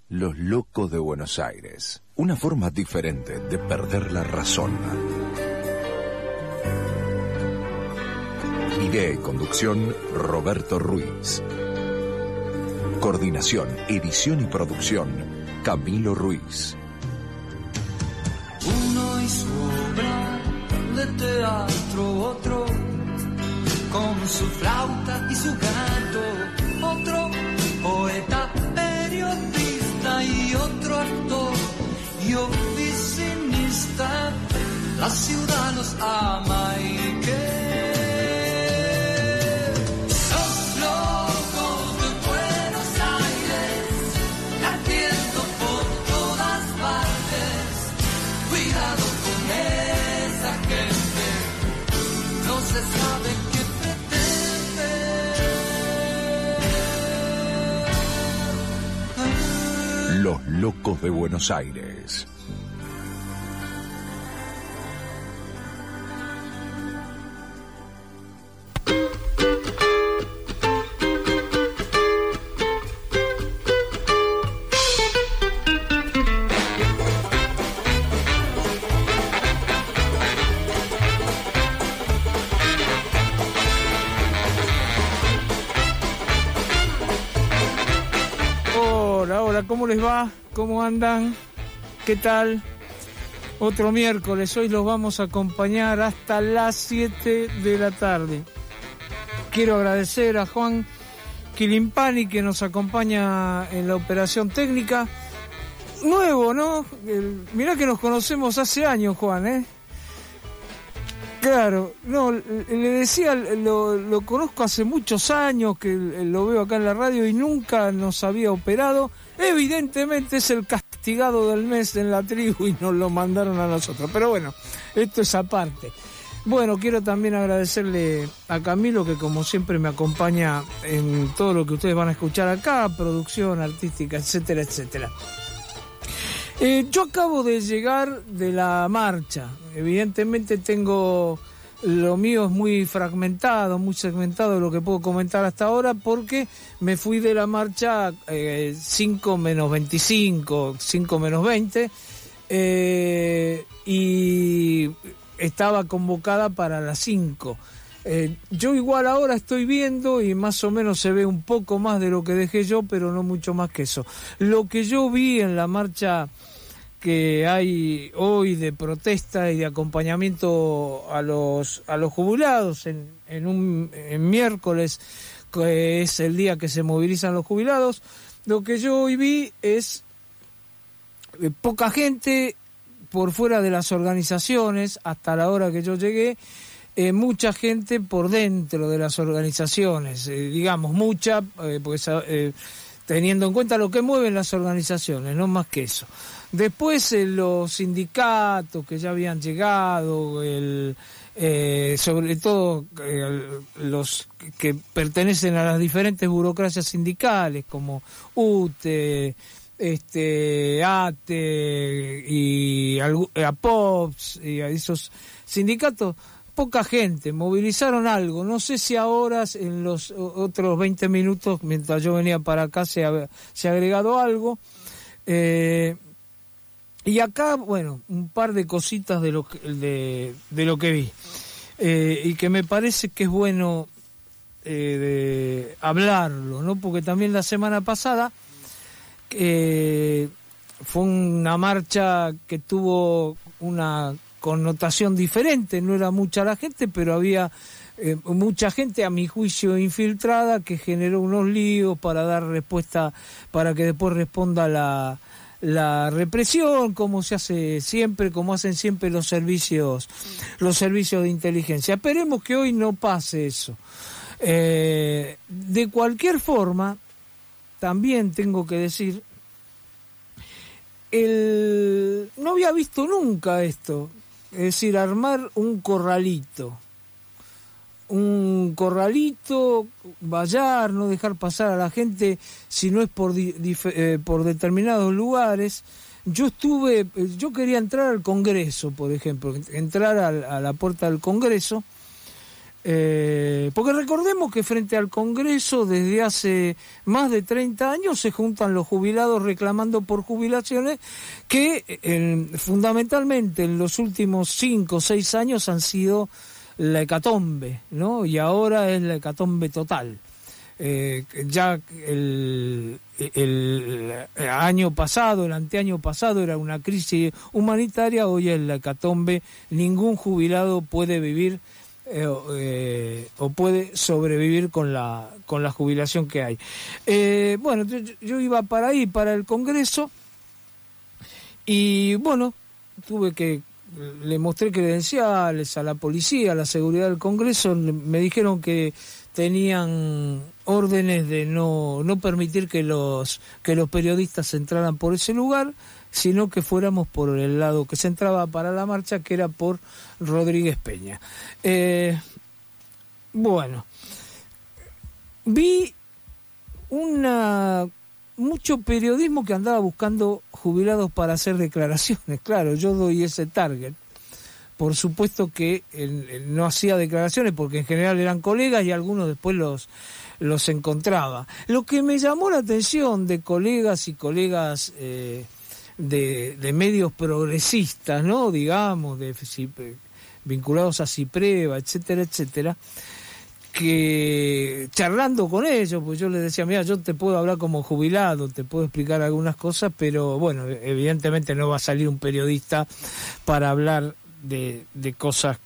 Los locos de Buenos Aires. Una forma diferente de perder la razón. Idea y conducción, Roberto Ruiz. Coordinación, edición y producción, Camilo Ruiz. Uno y su obra de teatro, otro con su flauta y su canto, otro poeta, periodista y otro actor y oficinista. La ciudad los ama y que se sabe qué pretende. Los locos de Buenos Aires. ¿Cómo les va? ¿Cómo andan? ¿Qué tal? Otro miércoles, hoy los vamos a acompañar hasta las 7 de la tarde. Quiero agradecer a Juan Quilimpani que nos acompaña en la operación técnica. Nuevo, ¿no? Mirá que nos conocemos hace años, Juan, ¿eh? Claro, no, le decía, lo conozco hace muchos años, que lo veo acá en la radio y nunca nos había operado. Evidentemente es el castigado del mes en la tribu y nos lo mandaron a nosotros. Pero bueno, esto es aparte. Bueno, quiero también agradecerle a Camilo, que como siempre me acompaña en todo lo que ustedes van a escuchar acá, producción artística, etcétera, etcétera. Yo acabo de llegar de la marcha. Evidentemente lo mío es muy fragmentado, muy segmentado lo que puedo comentar hasta ahora, porque me fui de la marcha 5 menos 25, 5 menos 20, y estaba convocada para las 5. Yo igual ahora estoy viendo y más o menos se ve un poco más de lo que dejé yo, pero no mucho más que eso. Lo que yo vi en la marcha que hay hoy de protesta y de acompañamiento a los jubilados en miércoles, que es el día que se movilizan los jubilados, lo que yo hoy vi es poca gente por fuera de las organizaciones hasta la hora que yo llegué, mucha gente por dentro de las organizaciones, digamos mucha, porque teniendo en cuenta lo que mueven las organizaciones, no más que eso. Después los sindicatos que ya habían llegado, sobre todo los que pertenecen a las diferentes burocracias sindicales como UTE, ATE y APOPS y a esos sindicatos, poca gente, movilizaron algo. No sé si ahora en los otros 20 minutos, mientras yo venía para acá, se ha agregado algo. Y acá, bueno, un par de cositas de lo que vi. Y que me parece que es bueno de hablarlo, ¿no? Porque también la semana pasada fue una marcha que tuvo una connotación diferente, no era mucha la gente, pero había mucha gente, a mi juicio, infiltrada, que generó unos líos para dar respuesta, para que después responda la represión, como se hace siempre, como hacen siempre los servicios de inteligencia. Esperemos que hoy no pase eso. De cualquier forma, también tengo que decir, no había visto nunca esto, es decir, armar un corralito, vallar, no dejar pasar a la gente si no es por determinados lugares. Yo quería entrar al Congreso, por ejemplo, entrar a la puerta del Congreso, Porque recordemos que frente al Congreso desde hace más de 30 años se juntan los jubilados reclamando por jubilaciones que fundamentalmente en los últimos 5 o 6 años han sido la hecatombe, ¿no? Y ahora es la hecatombe total. Ya el año pasado, el anteaño pasado era una crisis humanitaria, hoy es la hecatombe, ningún jubilado puede vivir o puede sobrevivir con la jubilación que hay. Bueno, yo iba para ahí, para el Congreso, y bueno, le mostré credenciales a la policía, a la seguridad del Congreso, me dijeron que tenían órdenes de no permitir que los periodistas entraran por ese lugar, sino que fuéramos por el lado que se entraba para la marcha, que era por Rodríguez Peña. Bueno, vi mucho periodismo que andaba buscando jubilados para hacer declaraciones. Claro, yo doy ese target. Por supuesto que no hacía declaraciones porque en general eran colegas y algunos después los encontraba. Lo que me llamó la atención de colegas y colegas de medios progresistas, ¿no? Digamos, vinculados a Cipreva, etcétera, etcétera, que charlando con ellos, pues yo les decía, mira, yo te puedo hablar como jubilado, te puedo explicar algunas cosas, pero bueno, evidentemente no va a salir un periodista para hablar de cosas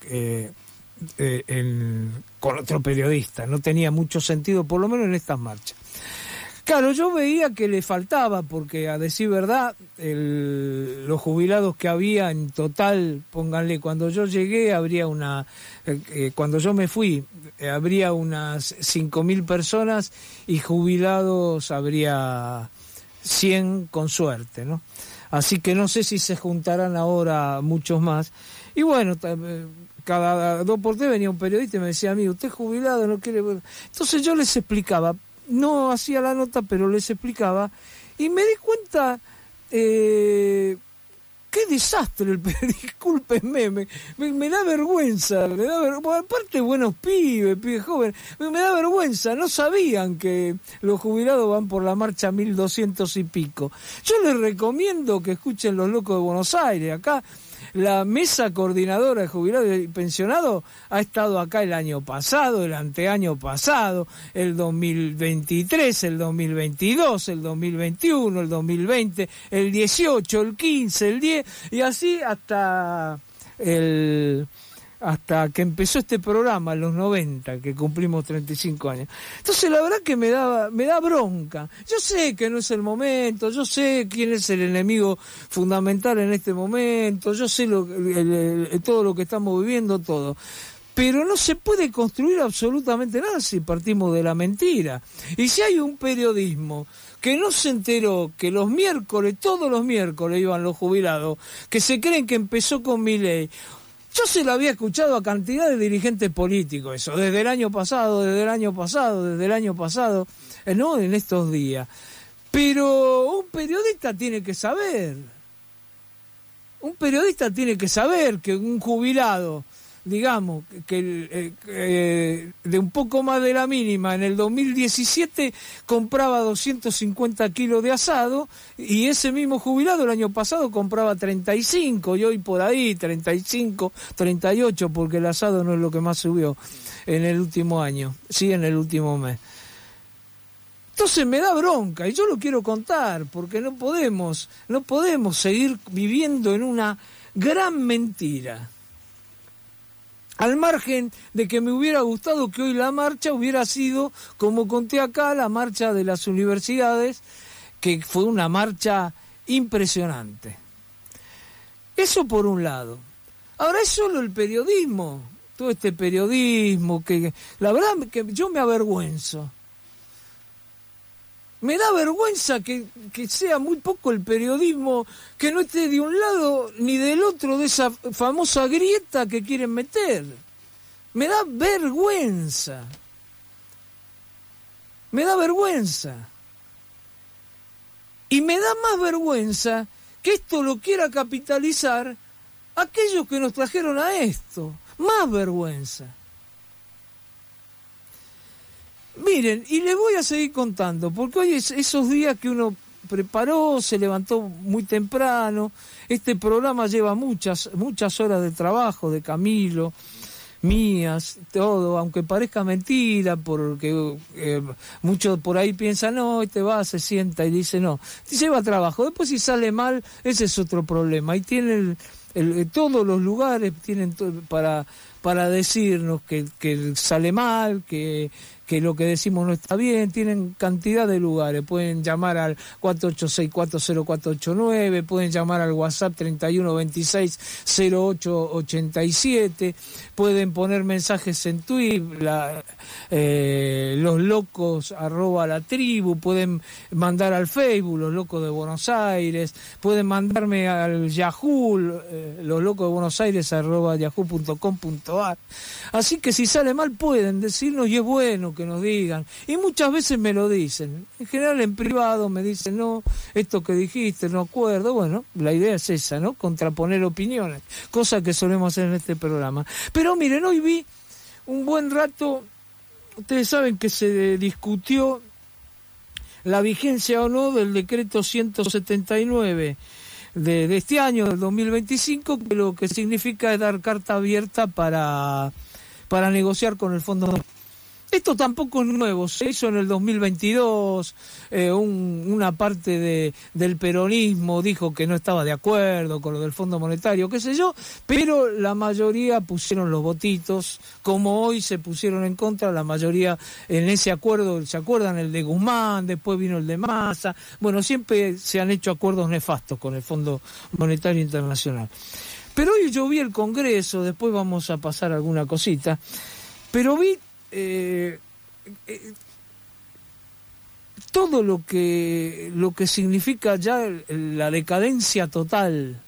con otro periodista. No tenía mucho sentido, por lo menos en estas marchas. Claro, yo veía que le faltaba, porque a decir verdad, los jubilados que había en total, pónganle, cuando yo llegué habría cuando yo me fui, habría unas 5.000 personas y jubilados habría 100 con suerte, ¿no? Así que no sé si se juntarán ahora muchos más. Y bueno, cada 2 por 3 venía un periodista y me decía, amigo, usted es jubilado, no quiere... Entonces yo les explicaba, no hacía la nota, pero les explicaba, y me di cuenta, qué desastre el periodismo, discúlpenme, me da vergüenza, aparte buenos pibes jóvenes, me da vergüenza, no sabían que los jubilados van por la marcha 1200 y pico. Yo les recomiendo que escuchen Los Locos de Buenos Aires, acá la mesa coordinadora de jubilados y pensionados ha estado acá el año pasado, el anteaño pasado, el 2023, el 2022, el 2021, el 2020, el 18, el 15, el 10, y así hasta que empezó este programa en los 90, que cumplimos 35 años. Entonces la verdad que me da bronca. Yo sé que no es el momento, yo sé quién es el enemigo fundamental en este momento, yo sé todo lo que estamos viviendo, todo. Pero no se puede construir absolutamente nada si partimos de la mentira. Y si hay un periodismo que no se enteró que los miércoles, todos los miércoles iban los jubilados, que se creen que empezó con Milei. Yo se lo había escuchado a cantidad de dirigentes políticos, eso, desde el año pasado, no en estos días. Pero un periodista tiene que saber. Un periodista tiene que saber que un jubilado, digamos, que de un poco más de la mínima, en el 2017 compraba 250 kilos de asado, y ese mismo jubilado el año pasado compraba 35, y hoy por ahí 35, 38, porque el asado no es lo que más subió en el último año, sí, en el último mes. Entonces me da bronca, y yo lo quiero contar, porque no podemos seguir viviendo en una gran mentira. Al margen de que me hubiera gustado que hoy la marcha hubiera sido, como conté acá, la marcha de las universidades, que fue una marcha impresionante. Eso por un lado. Ahora es solo el periodismo, todo este periodismo que la verdad que yo me avergüenzo. Me da vergüenza que sea muy poco el periodismo, que no esté de un lado ni del otro de esa famosa grieta que quieren meter. Me da vergüenza. Me da vergüenza. Y me da más vergüenza que esto lo quiera capitalizar aquellos que nos trajeron a esto. Más vergüenza. Miren, y les voy a seguir contando, porque hoy es esos días que uno preparó, se levantó muy temprano. Este programa lleva muchas horas de trabajo de Camilo, mías, todo, aunque parezca mentira, porque muchos por ahí piensan, no, se sienta y dice, no, lleva trabajo. Después si sale mal, ese es otro problema. Ahí tienen todos los lugares tienen para decirnos que sale mal, que lo que decimos no está bien. Tienen cantidad de lugares, pueden llamar al 48640489, pueden llamar al WhatsApp 31260887, pueden poner mensajes en Twitter, los locos @latribu, pueden mandar al Facebook, los locos de Buenos Aires, pueden mandarme al Yahoo, los locos de Buenos Aires @yahoo.com.ar. Así que si sale mal pueden decirnos, y es bueno que nos digan, y muchas veces me lo dicen, en general en privado me dicen, no, esto que dijiste, no acuerdo. Bueno, la idea es esa, ¿no? Contraponer opiniones, cosa que solemos hacer en este programa. Pero miren, hoy vi un buen rato, ustedes saben que se discutió la vigencia o no del decreto 179 de este año, del 2025, que lo que significa es dar carta abierta para negociar con el Fondo. Esto tampoco es nuevo, se hizo en el 2022, una parte del peronismo dijo que no estaba de acuerdo con lo del Fondo Monetario, qué sé yo, pero la mayoría pusieron los votitos, como hoy se pusieron en contra, la mayoría en ese acuerdo, ¿se acuerdan? El de Guzmán, después vino el de Massa, bueno, siempre se han hecho acuerdos nefastos con el Fondo Monetario Internacional. Pero hoy yo vi el Congreso, después vamos a pasar alguna cosita, pero vi todo lo que significa ya la decadencia total,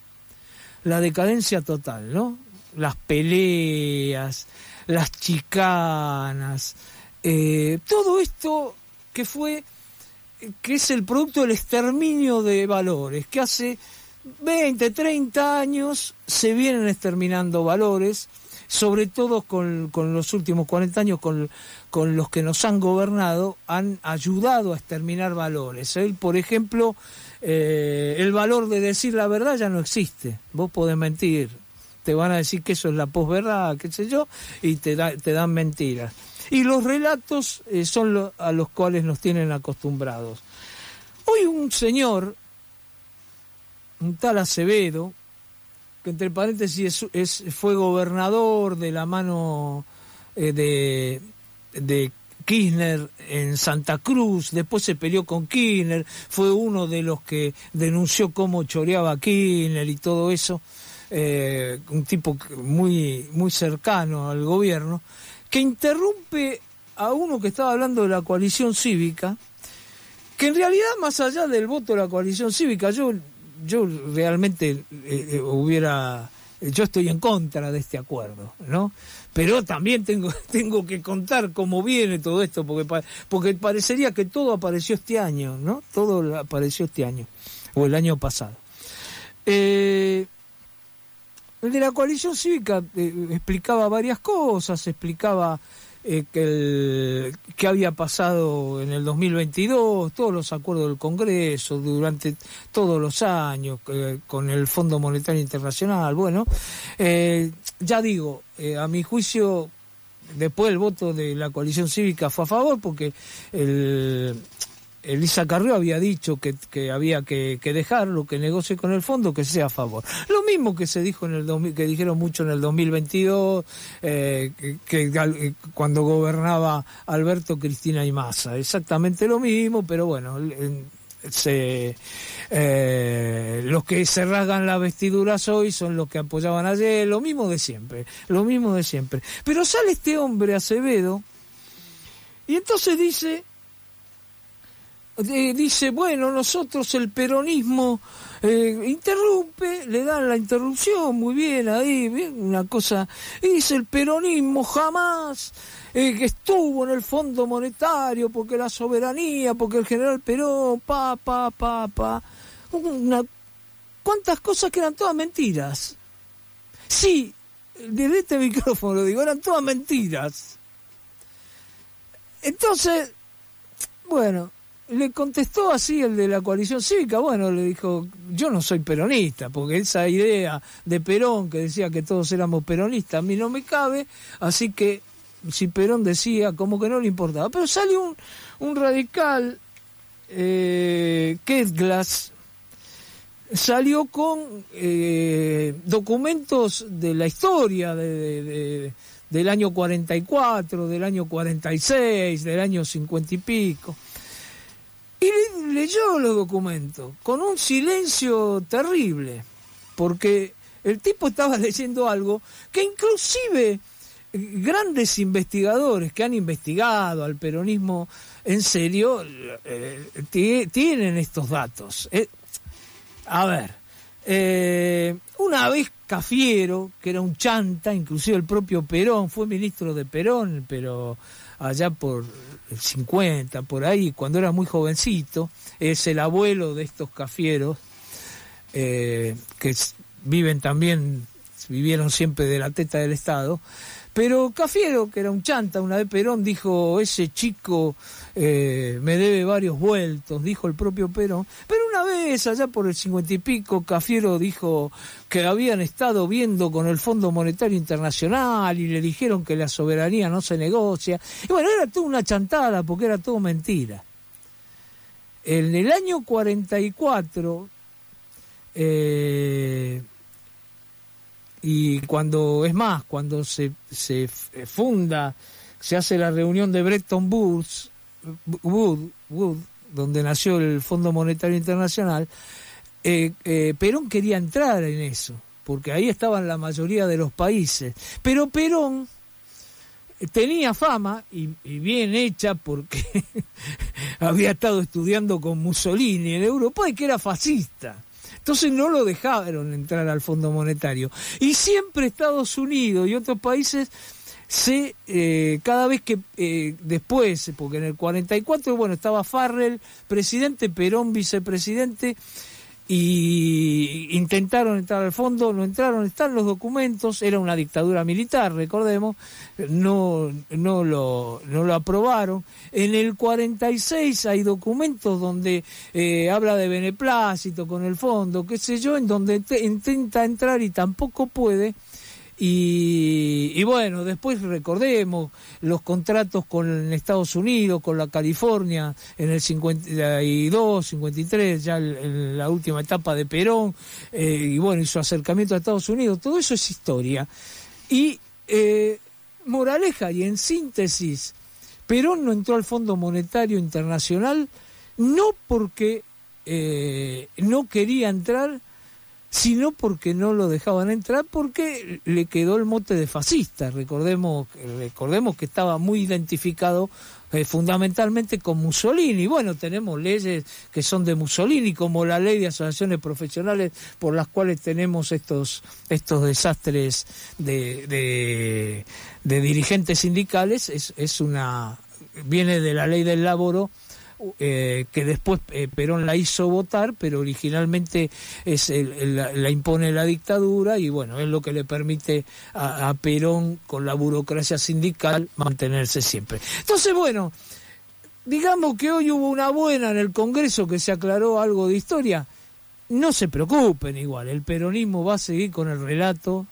¿no? Las peleas, las chicanas, todo esto que es el producto del exterminio de valores, que hace 20, 30 años se vienen exterminando valores, sobre todo con los últimos 40 años, con los que nos han gobernado, han ayudado a exterminar valores. Por ejemplo, el valor de decir la verdad ya no existe. Vos podés mentir, te van a decir que eso es la posverdad, qué sé yo, y te dan mentiras. Y los relatos son a los cuales nos tienen acostumbrados. Hoy un señor, un tal Acevedo, que entre paréntesis fue gobernador de la mano de Kirchner en Santa Cruz, después se peleó con Kirchner, fue uno de los que denunció cómo choreaba Kirchner y todo eso, un tipo muy, muy cercano al gobierno, que interrumpe a uno que estaba hablando de la coalición cívica, que en realidad, más allá del voto de la coalición cívica, yo realmente yo estoy en contra de este acuerdo, ¿no? Pero también tengo que contar cómo viene todo esto, porque parecería que todo apareció este año, ¿no? Todo apareció este año, o el año pasado. El de la coalición cívica explicaba varias cosas, explicaba que había pasado en el 2022, todos los acuerdos del Congreso durante todos los años con el Fondo Monetario Internacional. Bueno, ya digo, a mi juicio, después el voto de la coalición cívica fue a favor, porque Elisa Carrió había dicho que había que dejarlo, que negocie con el fondo, que sea a favor. Lo mismo que se dijo que dijeron mucho en el 2022, cuando gobernaba Alberto, Cristina y Massa. Exactamente lo mismo, pero bueno, los que se rasgan las vestiduras hoy son los que apoyaban ayer, lo mismo de siempre. Pero sale este hombre, Acevedo, y entonces dice, bueno, nosotros el peronismo interrumpe, le dan la interrupción, muy bien ahí, bien, una cosa, y dice el peronismo jamás que estuvo en el Fondo Monetario, porque la soberanía, porque el general Perón, cuántas cosas que eran todas mentiras. Sí, desde este micrófono lo digo, eran todas mentiras. Entonces, bueno, le contestó así el de la coalición cívica, bueno, le dijo, yo no soy peronista, porque esa idea de Perón que decía que todos éramos peronistas, a mí no me cabe, así que si Perón decía, como que no le importaba. Pero salió un radical, Ketglas, salió con documentos de la historia del año 44, del año 46, del año 50 y pico. Y leyó los documentos con un silencio terrible, porque el tipo estaba leyendo algo que inclusive grandes investigadores que han investigado al peronismo en serio tienen estos datos. A ver, una vez Cafiero, que era un chanta, inclusive el propio Perón, fue ministro de Perón, pero allá por el 50, por ahí, cuando era muy jovencito, es el abuelo de estos Cafieros, que vivieron siempre de la teta del Estado. Pero Cafiero, que era un chanta, una vez Perón dijo, ese chico me debe varios vueltos, dijo el propio Perón. Pero una vez, allá por el 50 y pico, Cafiero dijo que habían estado viendo con el Fondo Monetario Internacional y le dijeron que la soberanía no se negocia. Y bueno, era toda una chantada porque era todo mentira. En el año 44... y cuando se funda, se hace la reunión de Bretton Woods, donde nació el Fondo Monetario Internacional, Perón quería entrar en eso, porque ahí estaban la mayoría de los países. Pero Perón tenía fama, y bien hecha, porque había estado estudiando con Mussolini en Europa, y que era fascista. Entonces no lo dejaron entrar al Fondo Monetario. Y siempre Estados Unidos y otros países, cada vez que después, porque en el 44, bueno, estaba Farrell, presidente, Perón, vicepresidente, y intentaron entrar al fondo, no entraron, están los documentos, era una dictadura militar, recordemos, no lo aprobaron. En el 46 hay documentos donde habla de beneplácito con el fondo, qué sé yo, en donde intenta entrar y tampoco puede. Y bueno, después recordemos los contratos con Estados Unidos, con la California, en el 52, 53, ya en la última etapa de Perón, y bueno, y su acercamiento a Estados Unidos, todo eso es historia. Y moraleja, y en síntesis, Perón no entró al Fondo Monetario Internacional no porque no quería entrar, sino porque no lo dejaban entrar, porque le quedó el mote de fascista. Recordemos que estaba muy identificado fundamentalmente con Mussolini. Bueno, tenemos leyes que son de Mussolini, como la ley de asociaciones profesionales, por las cuales tenemos estos desastres de dirigentes sindicales. Viene de la ley del laboro, que después Perón la hizo votar, pero originalmente la impone la dictadura, y bueno, es lo que le permite a Perón, con la burocracia sindical, mantenerse siempre. Entonces, bueno, digamos que hoy hubo una buena en el Congreso, que se aclaró algo de historia. No se preocupen, igual, el peronismo va a seguir con el relato,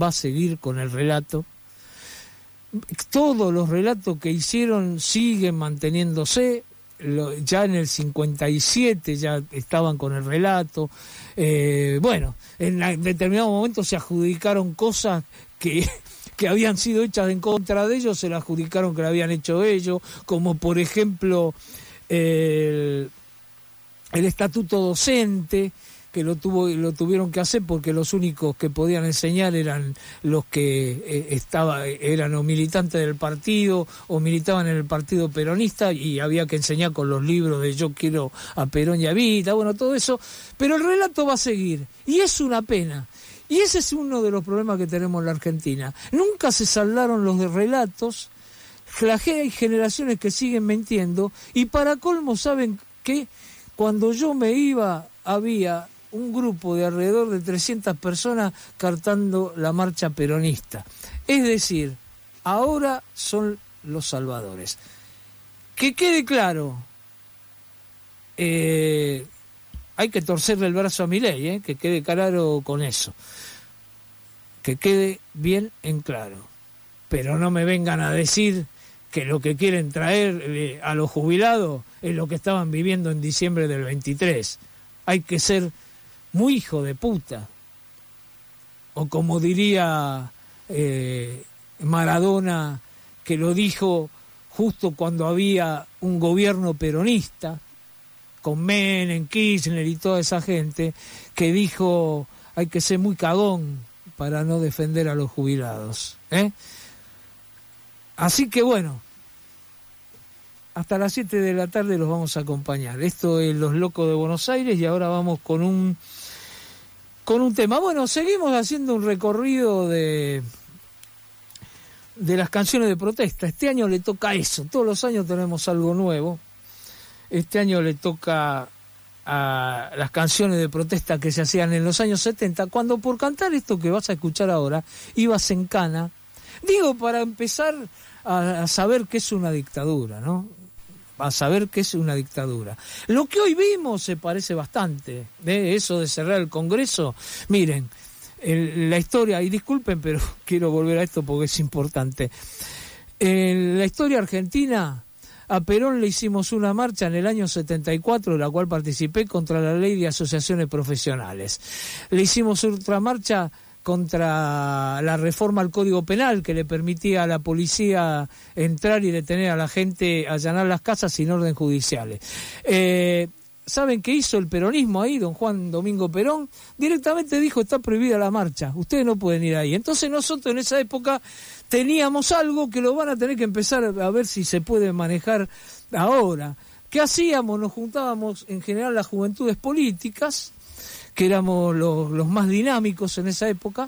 todos los relatos que hicieron siguen manteniéndose. Ya en el 57 ya estaban con el relato. Bueno, en determinado momento se adjudicaron cosas que habían sido hechas en contra de ellos, se las adjudicaron que lo habían hecho ellos, como por ejemplo el estatuto docente, que lo tuvieron que hacer porque los únicos que podían enseñar eran los que eran o militantes del partido o militaban en el partido peronista, y había que enseñar con los libros de Yo quiero a Perón y a Evita, bueno, todo eso. Pero el relato va a seguir, y es una pena. Y ese es uno de los problemas que tenemos en la Argentina. Nunca se saldaron los de relatos, hay generaciones que siguen mintiendo, y para colmo, ¿saben qué? Cuando yo me iba, había un grupo de alrededor de 300 personas cantando la marcha peronista. Es decir, ahora son los salvadores. Que quede claro, hay que torcerle el brazo a Milei, que quede claro con eso, que quede bien en claro, pero no me vengan a decir que lo que quieren traer a los jubilados es lo que estaban viviendo en diciembre del 23. Hay que ser muy hijo de puta, o como diría Maradona, que lo dijo justo cuando había un gobierno peronista, con Menem, Kirchner y toda esa gente, que dijo, hay que ser muy cagón para no defender a los jubilados. Así que bueno, hasta las 7 de la tarde los vamos a acompañar. Esto es Los Locos de Buenos Aires y ahora vamos con un tema. Bueno, seguimos haciendo un recorrido de las canciones de protesta. Este año le toca eso, todos los años tenemos algo nuevo. Este año le toca a las canciones de protesta que se hacían en los años 70, cuando por cantar esto que vas a escuchar ahora, ibas en cana. Digo, para empezar a saber qué es una dictadura, ¿no? A saber qué es una dictadura. Lo que hoy vimos se parece bastante, eso de cerrar el Congreso. Miren, la historia, y disculpen, pero quiero volver a esto porque es importante. En la historia argentina, a Perón le hicimos una marcha en el año 74, de la cual participé, contra la ley de asociaciones profesionales. Le hicimos otra marcha contra la reforma al Código Penal, que le permitía a la policía entrar y detener a la gente, allanar las casas sin orden judiciales. ¿Saben qué hizo el peronismo ahí, don Juan Domingo Perón? Directamente dijo, está prohibida la marcha, ustedes no pueden ir ahí. Entonces nosotros en esa época teníamos algo que lo van a tener que empezar a ver si se puede manejar ahora. ¿Qué hacíamos? Nos juntábamos en general las juventudes políticas, que éramos los más dinámicos en esa época,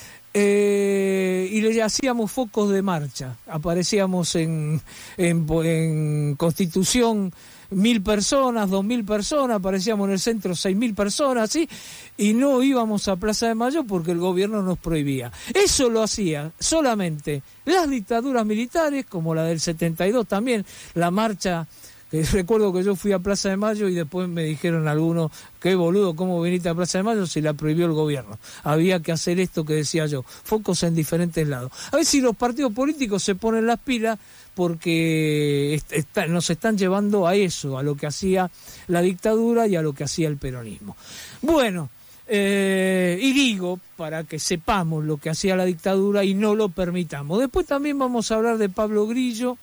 y le hacíamos focos de marcha. Aparecíamos en Constitución 1.000 personas, 2.000 personas, aparecíamos en el centro 6.000 personas, ¿sí? Y no íbamos a Plaza de Mayo porque el gobierno nos prohibía. Eso lo hacía solamente las dictaduras militares, como la del 72 también, la marcha. Recuerdo que yo fui a Plaza de Mayo y después me dijeron algunos, qué boludo, ¿cómo viniste a Plaza de Mayo si la prohibió el gobierno? Había que hacer esto que decía yo, focos en diferentes lados. A ver si los partidos políticos se ponen las pilas, porque nos están llevando a eso, a lo que hacía la dictadura y a lo que hacía el peronismo. Bueno, y digo, para que sepamos lo que hacía la dictadura y no lo permitamos. Después también vamos a hablar de Pablo Grillo,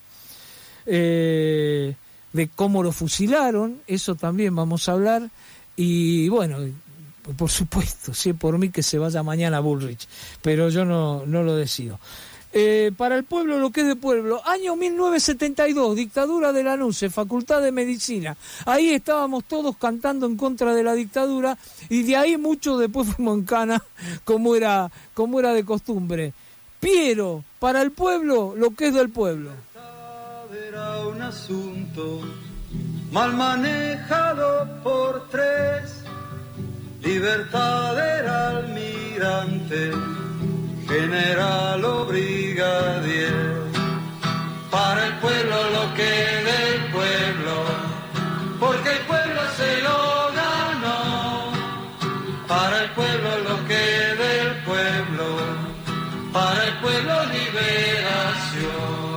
de cómo lo fusilaron, eso también vamos a hablar, y bueno, por supuesto, si es por mí que se vaya mañana a Bullrich, pero yo no lo decido. Para el pueblo, lo que es de pueblo, año 1972, dictadura de Lanús, Facultad de Medicina, ahí estábamos todos cantando en contra de la dictadura, y de ahí muchos después fuimos en cana, como era de costumbre. Piero, para el pueblo, lo que es del pueblo. Era un asunto mal manejado por tres. Libertad era almirante, general o brigadier. Para el pueblo lo que del pueblo, porque el pueblo se lo ganó. Para el pueblo lo que del pueblo, para el pueblo liberación.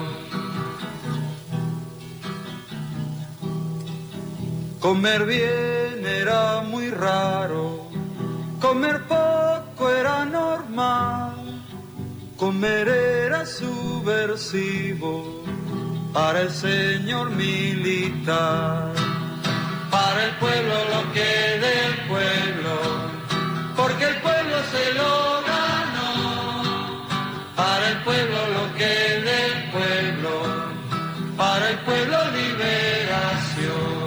Comer bien era muy raro, comer poco era normal, comer era subversivo para el señor militar. Para el pueblo lo que del pueblo, porque el pueblo se lo ganó. Para el pueblo lo que del pueblo, para el pueblo liberación.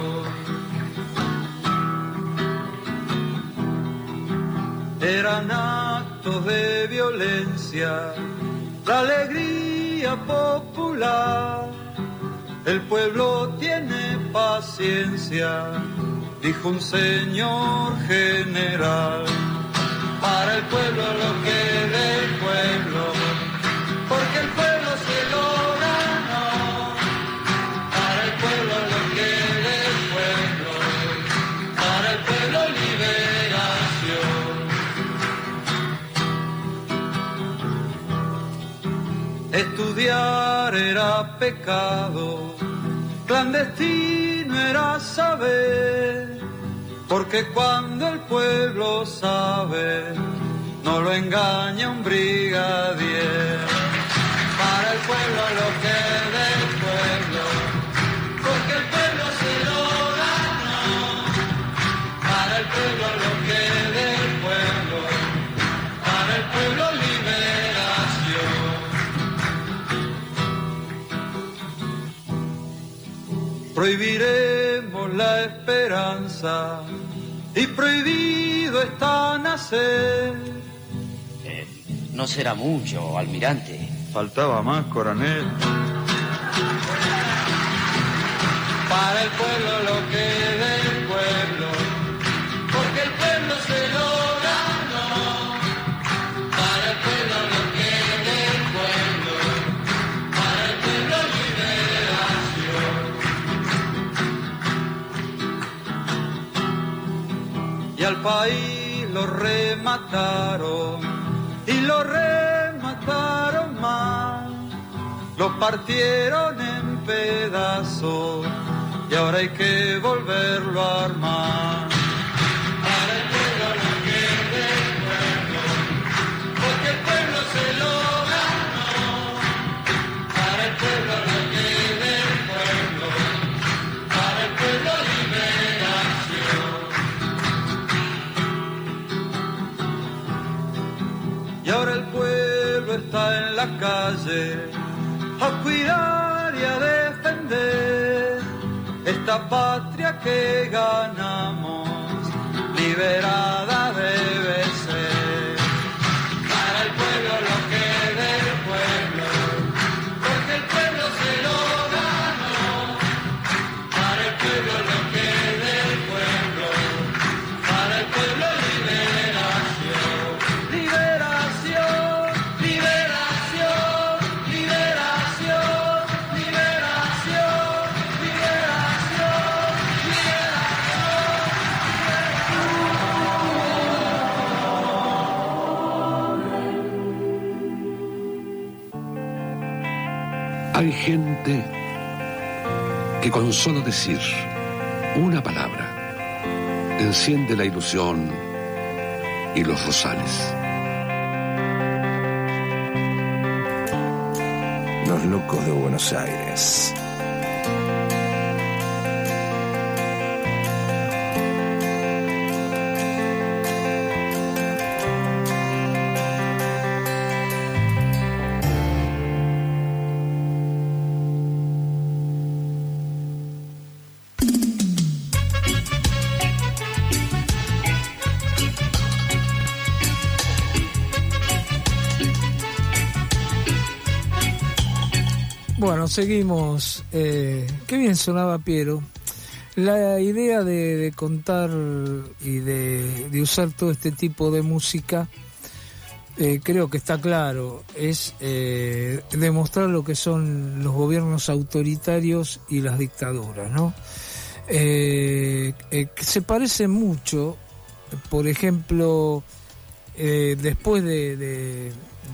Eran actos de violencia, la alegría popular. El pueblo tiene paciencia, dijo un señor general. Para el pueblo lo que del pueblo, porque el pueblo se lo ganó. Para el pueblo estudiar era pecado, clandestino era saber, porque cuando el pueblo sabe, no lo engaña un brigadier. Para el pueblo lo que es del pueblo, porque el pueblo se lo ganó. Para el pueblo lo que es del pueblo, para el pueblo liberación. Prohibiremos la esperanza y prohibido está nacer. No será mucho, almirante. Faltaba más, coronel. Para el pueblo lo que es del pueblo, porque el pueblo se lo ganó. Para el pueblo lo que es del pueblo, para el pueblo liberación. Y al país lo remataron, y lo remataron más, lo partieron en pedazos y ahora hay que volverlo a armar. Para el pueblo lo que es del pueblo, porque el pueblo se lo ganó. Para el pueblo lo que es del pueblo, para el pueblo liberación. Y ahora el pueblo está en la calle a cuidar y a defender esta patria que ganamos, liberada debe ser. Para el pueblo lo que es del pueblo, porque el pueblo se lo ganó. Para el pueblo lo que es del pueblo, para el pueblo liberación. Liberación, liberación, liberación, liberación, liberación. Hay gente que con solo decir una palabra enciende la ilusión y los rosales. Los locos de Buenos Aires. Bueno, seguimos. Qué bien sonaba Piero. La idea de contar y de usar todo este tipo de música, creo que está claro, es demostrar lo que son los gobiernos autoritarios y las dictaduras, ¿no? Se parecen mucho, por ejemplo, después del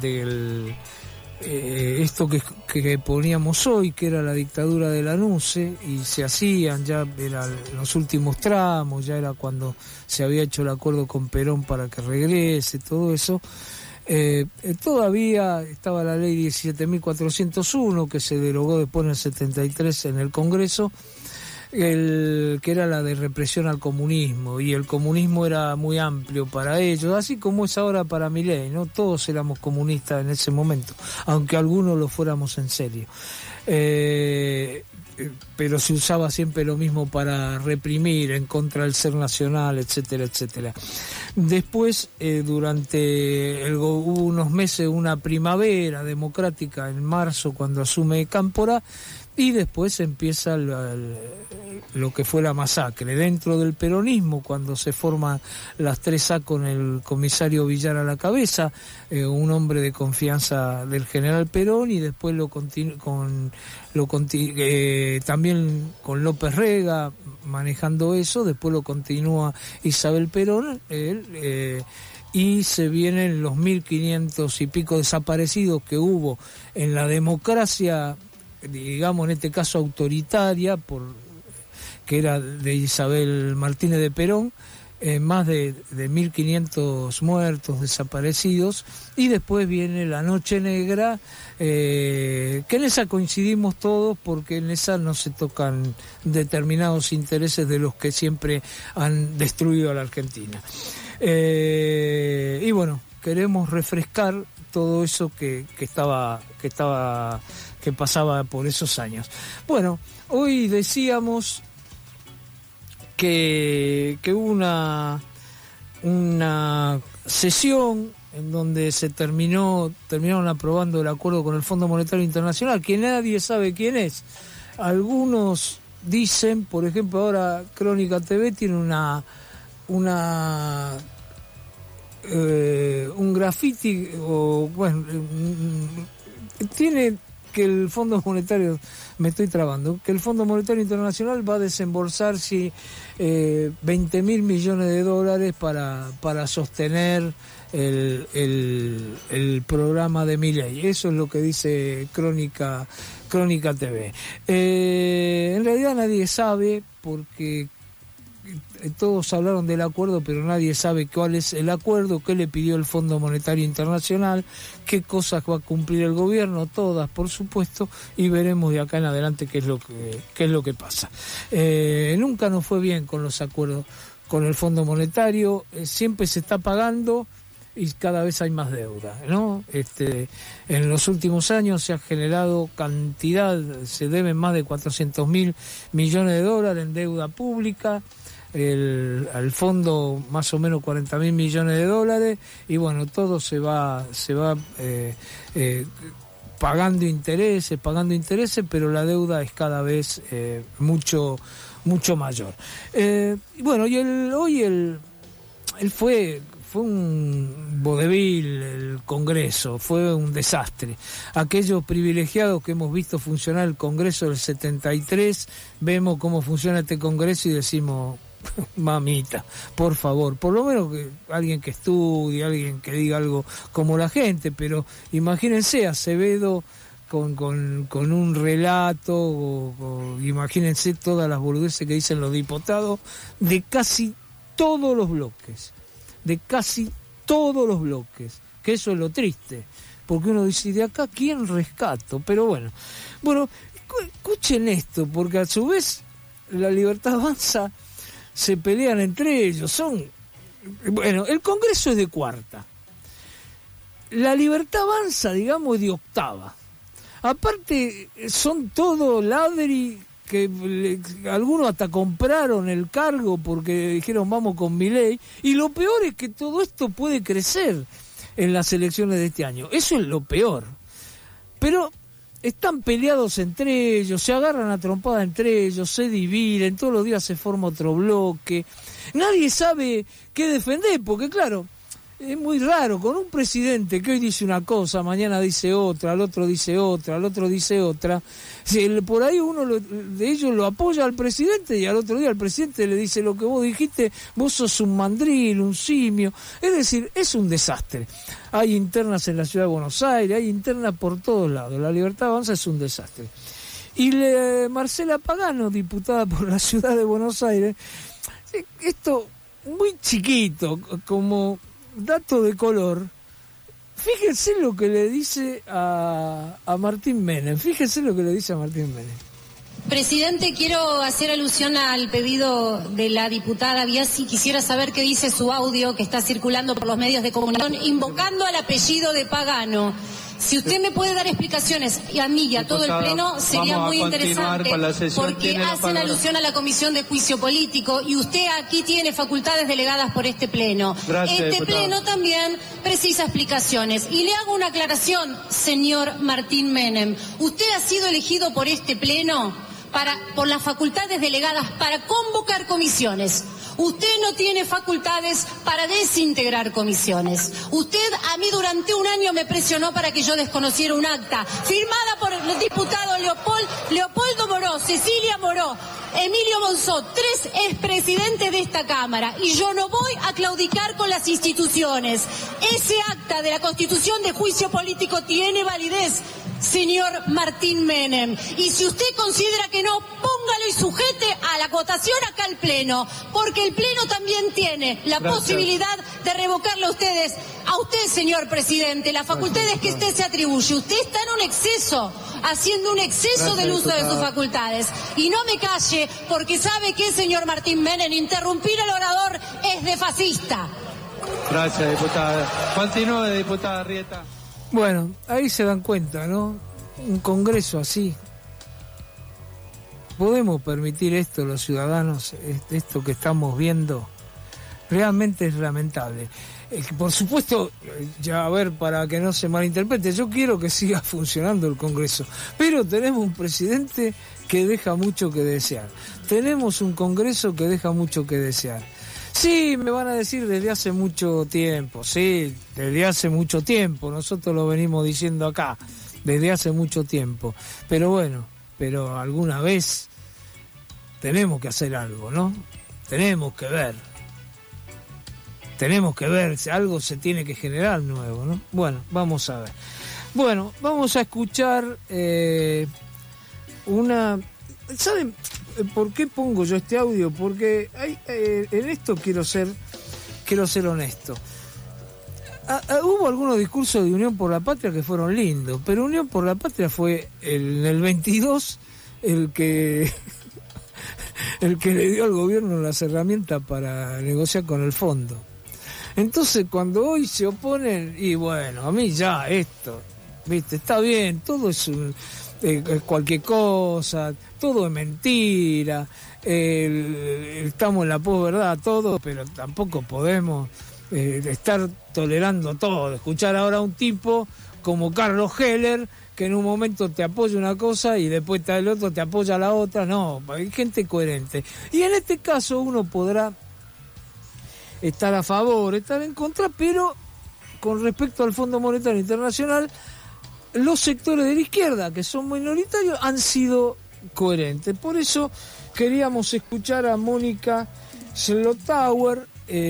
esto que poníamos hoy, que era la dictadura de Lanuse, y se hacían, ya eran los últimos tramos, ya era cuando se había hecho el acuerdo con Perón para que regrese, todo eso. Todavía estaba la ley 17.401, que se derogó después en el 73 en el Congreso, que era la de represión al comunismo, y el comunismo era muy amplio para ellos, así como es ahora para Milei, ¿no? Todos éramos comunistas en ese momento, aunque algunos lo fuéramos en serio. Pero se usaba siempre lo mismo para reprimir, en contra del ser nacional, etcétera, etcétera. Después, hubo unos meses, una primavera democrática en marzo, cuando asume Cámpora, y después empieza lo que fue la masacre. Dentro del peronismo, cuando se forman las 3A con el comisario Villar a la cabeza, un hombre de confianza del general Perón, y después también con López Rega manejando eso, después lo continúa Isabel Perón, y se vienen los 1.500 y pico desaparecidos que hubo en la democracia, digamos en este caso autoritaria, que era de Isabel Martínez de Perón, más de 1.500 muertos, desaparecidos, y después viene la Noche Negra, que en esa coincidimos todos, porque en esa no se tocan determinados intereses de los que siempre han destruido a la Argentina. Y bueno, queremos refrescar todo eso que pasaba por esos años. Bueno, hoy decíamos que hubo una sesión en donde terminaron aprobando el acuerdo con el Fondo Monetario Internacional, que nadie sabe quién es. Algunos dicen, por ejemplo, ahora Crónica TV tiene un graffiti, o bueno, tiene que el Fondo Monetario, que el Fondo Monetario Internacional va a desembolsar 20.000 millones de dólares para sostener el programa de Milei. Eso es lo que dice Crónica TV. En realidad nadie sabe, porque todos hablaron del acuerdo, pero nadie sabe cuál es el acuerdo, qué le pidió el Fondo Monetario Internacional, qué cosas va a cumplir el gobierno, todas por supuesto, y veremos de acá en adelante qué es lo que pasa. Nunca nos fue bien con los acuerdos con el Fondo Monetario, siempre se está pagando y cada vez hay más deuda, ¿no? En los últimos años se ha generado se deben más de 400.000 millones de dólares en deuda pública, al fondo más o menos 40.000 millones de dólares, y bueno, todo se va pagando intereses, pero la deuda es cada vez mucho mayor. Bueno, y hoy fue un vodevil el Congreso, fue un desastre. Aquellos privilegiados que hemos visto funcionar el Congreso del 73, vemos cómo funciona este Congreso y decimos, mamita, por favor, por lo menos que alguien que estudie, alguien que diga algo como la gente, pero imagínense Acevedo con un relato, o imagínense todas las boludeces que dicen los diputados de casi todos los bloques, que eso es lo triste, porque uno dice, de acá quién rescato, pero bueno, escuchen esto, porque a su vez La Libertad Avanza se pelean entre ellos, el Congreso es de cuarta, La Libertad Avanza, digamos, es de octava, aparte son todos ladri, que algunos hasta compraron el cargo porque dijeron vamos con Milei, y lo peor es que todo esto puede crecer en las elecciones de este año, eso es lo peor, pero están peleados entre ellos, se agarran a trompada entre ellos, se dividen, todos los días se forma otro bloque, nadie sabe qué defender, porque claro, es muy raro, con un presidente que hoy dice una cosa, mañana dice otra, al otro dice otra, al otro dice otra, por ahí uno de ellos lo apoya al presidente y al otro día al presidente le dice lo que vos dijiste, vos sos un mandril, un simio, es decir, es un desastre. Hay internas en la ciudad de Buenos Aires, hay internas por todos lados, La Libertad Avanza es un desastre. Y Marcela Pagano, diputada por la ciudad de Buenos Aires, esto muy chiquito, como dato de color, fíjense lo que le dice a Martín Menem, Presidente, quiero hacer alusión al pedido de la diputada Biasi. Quisiera saber qué dice su audio que está circulando por los medios de comunicación, invocando al apellido de Pagano. Si usted me puede dar explicaciones, y a mí y a todo el Pleno, sería muy interesante, porque hacen alusión a la Comisión de Juicio Político, y usted aquí tiene facultades delegadas por este Pleno. Pleno también precisa explicaciones. Y le hago una aclaración, señor Martín Menem. Usted ha sido elegido por este Pleno por las facultades delegadas para convocar comisiones. Usted no tiene facultades para desintegrar comisiones. Usted a mí durante un año me presionó para que yo desconociera un acta firmada por el diputado Leopoldo Moró, Cecilia Moró, Emilio Monzó, 3 expresidentes de esta Cámara, y yo no voy a claudicar con las instituciones. Ese acta de la Constitución de juicio político tiene validez, señor Martín Menem. Y si usted considera que no, póngalo y sujete a la votación acá al Pleno, porque el Pleno también tiene la posibilidad de revocarle a ustedes, señor presidente, las facultades que usted se atribuye. Usted está en un exceso, haciendo un exceso del uso de sus facultades. Y no me calle, porque sabe que, señor Martín Menem, interrumpir al orador es de fascista. Gracias, diputada. Continúe, diputada Rieta. Bueno, ahí se dan cuenta, ¿no? Un congreso así. ¿Podemos permitir esto los ciudadanos? Esto que estamos viendo realmente es lamentable. Por supuesto, ya a ver, para que no se malinterprete, yo quiero que siga funcionando el Congreso, pero tenemos un presidente que deja mucho que desear. Tenemos un Congreso que deja mucho que desear. Sí, me van a decir desde hace mucho tiempo, sí, desde hace mucho tiempo, nosotros lo venimos diciendo acá, desde hace mucho tiempo, pero bueno, pero alguna vez tenemos que hacer algo, ¿no? Tenemos que ver si algo se tiene que generar nuevo, ¿no? Bueno, vamos a ver. Bueno, vamos a escuchar una... ¿Saben por qué pongo yo este audio? Porque en esto quiero ser honesto. Hubo algunos discursos de Unión por la Patria que fueron lindos, pero Unión por la Patria fue en el 22 el que le dio al gobierno las herramientas para negociar con el fondo. Entonces, cuando hoy se oponen, y bueno, a mí ya esto, ¿viste? Está bien, todo es cualquier cosa, todo es mentira, estamos en la posverdad, todo, pero tampoco podemos estar tolerando todo. Escuchar ahora a un tipo como Carlos Heller, que en un momento te apoya una cosa y después el otro te apoya la otra. No, hay gente coherente. Y en este caso uno podrá estar a favor, estar en contra, pero con respecto al Fondo Monetario Internacional, los sectores de la izquierda, que son minoritarios, han sido coherentes. Por eso queríamos escuchar a Mónica Slotauer,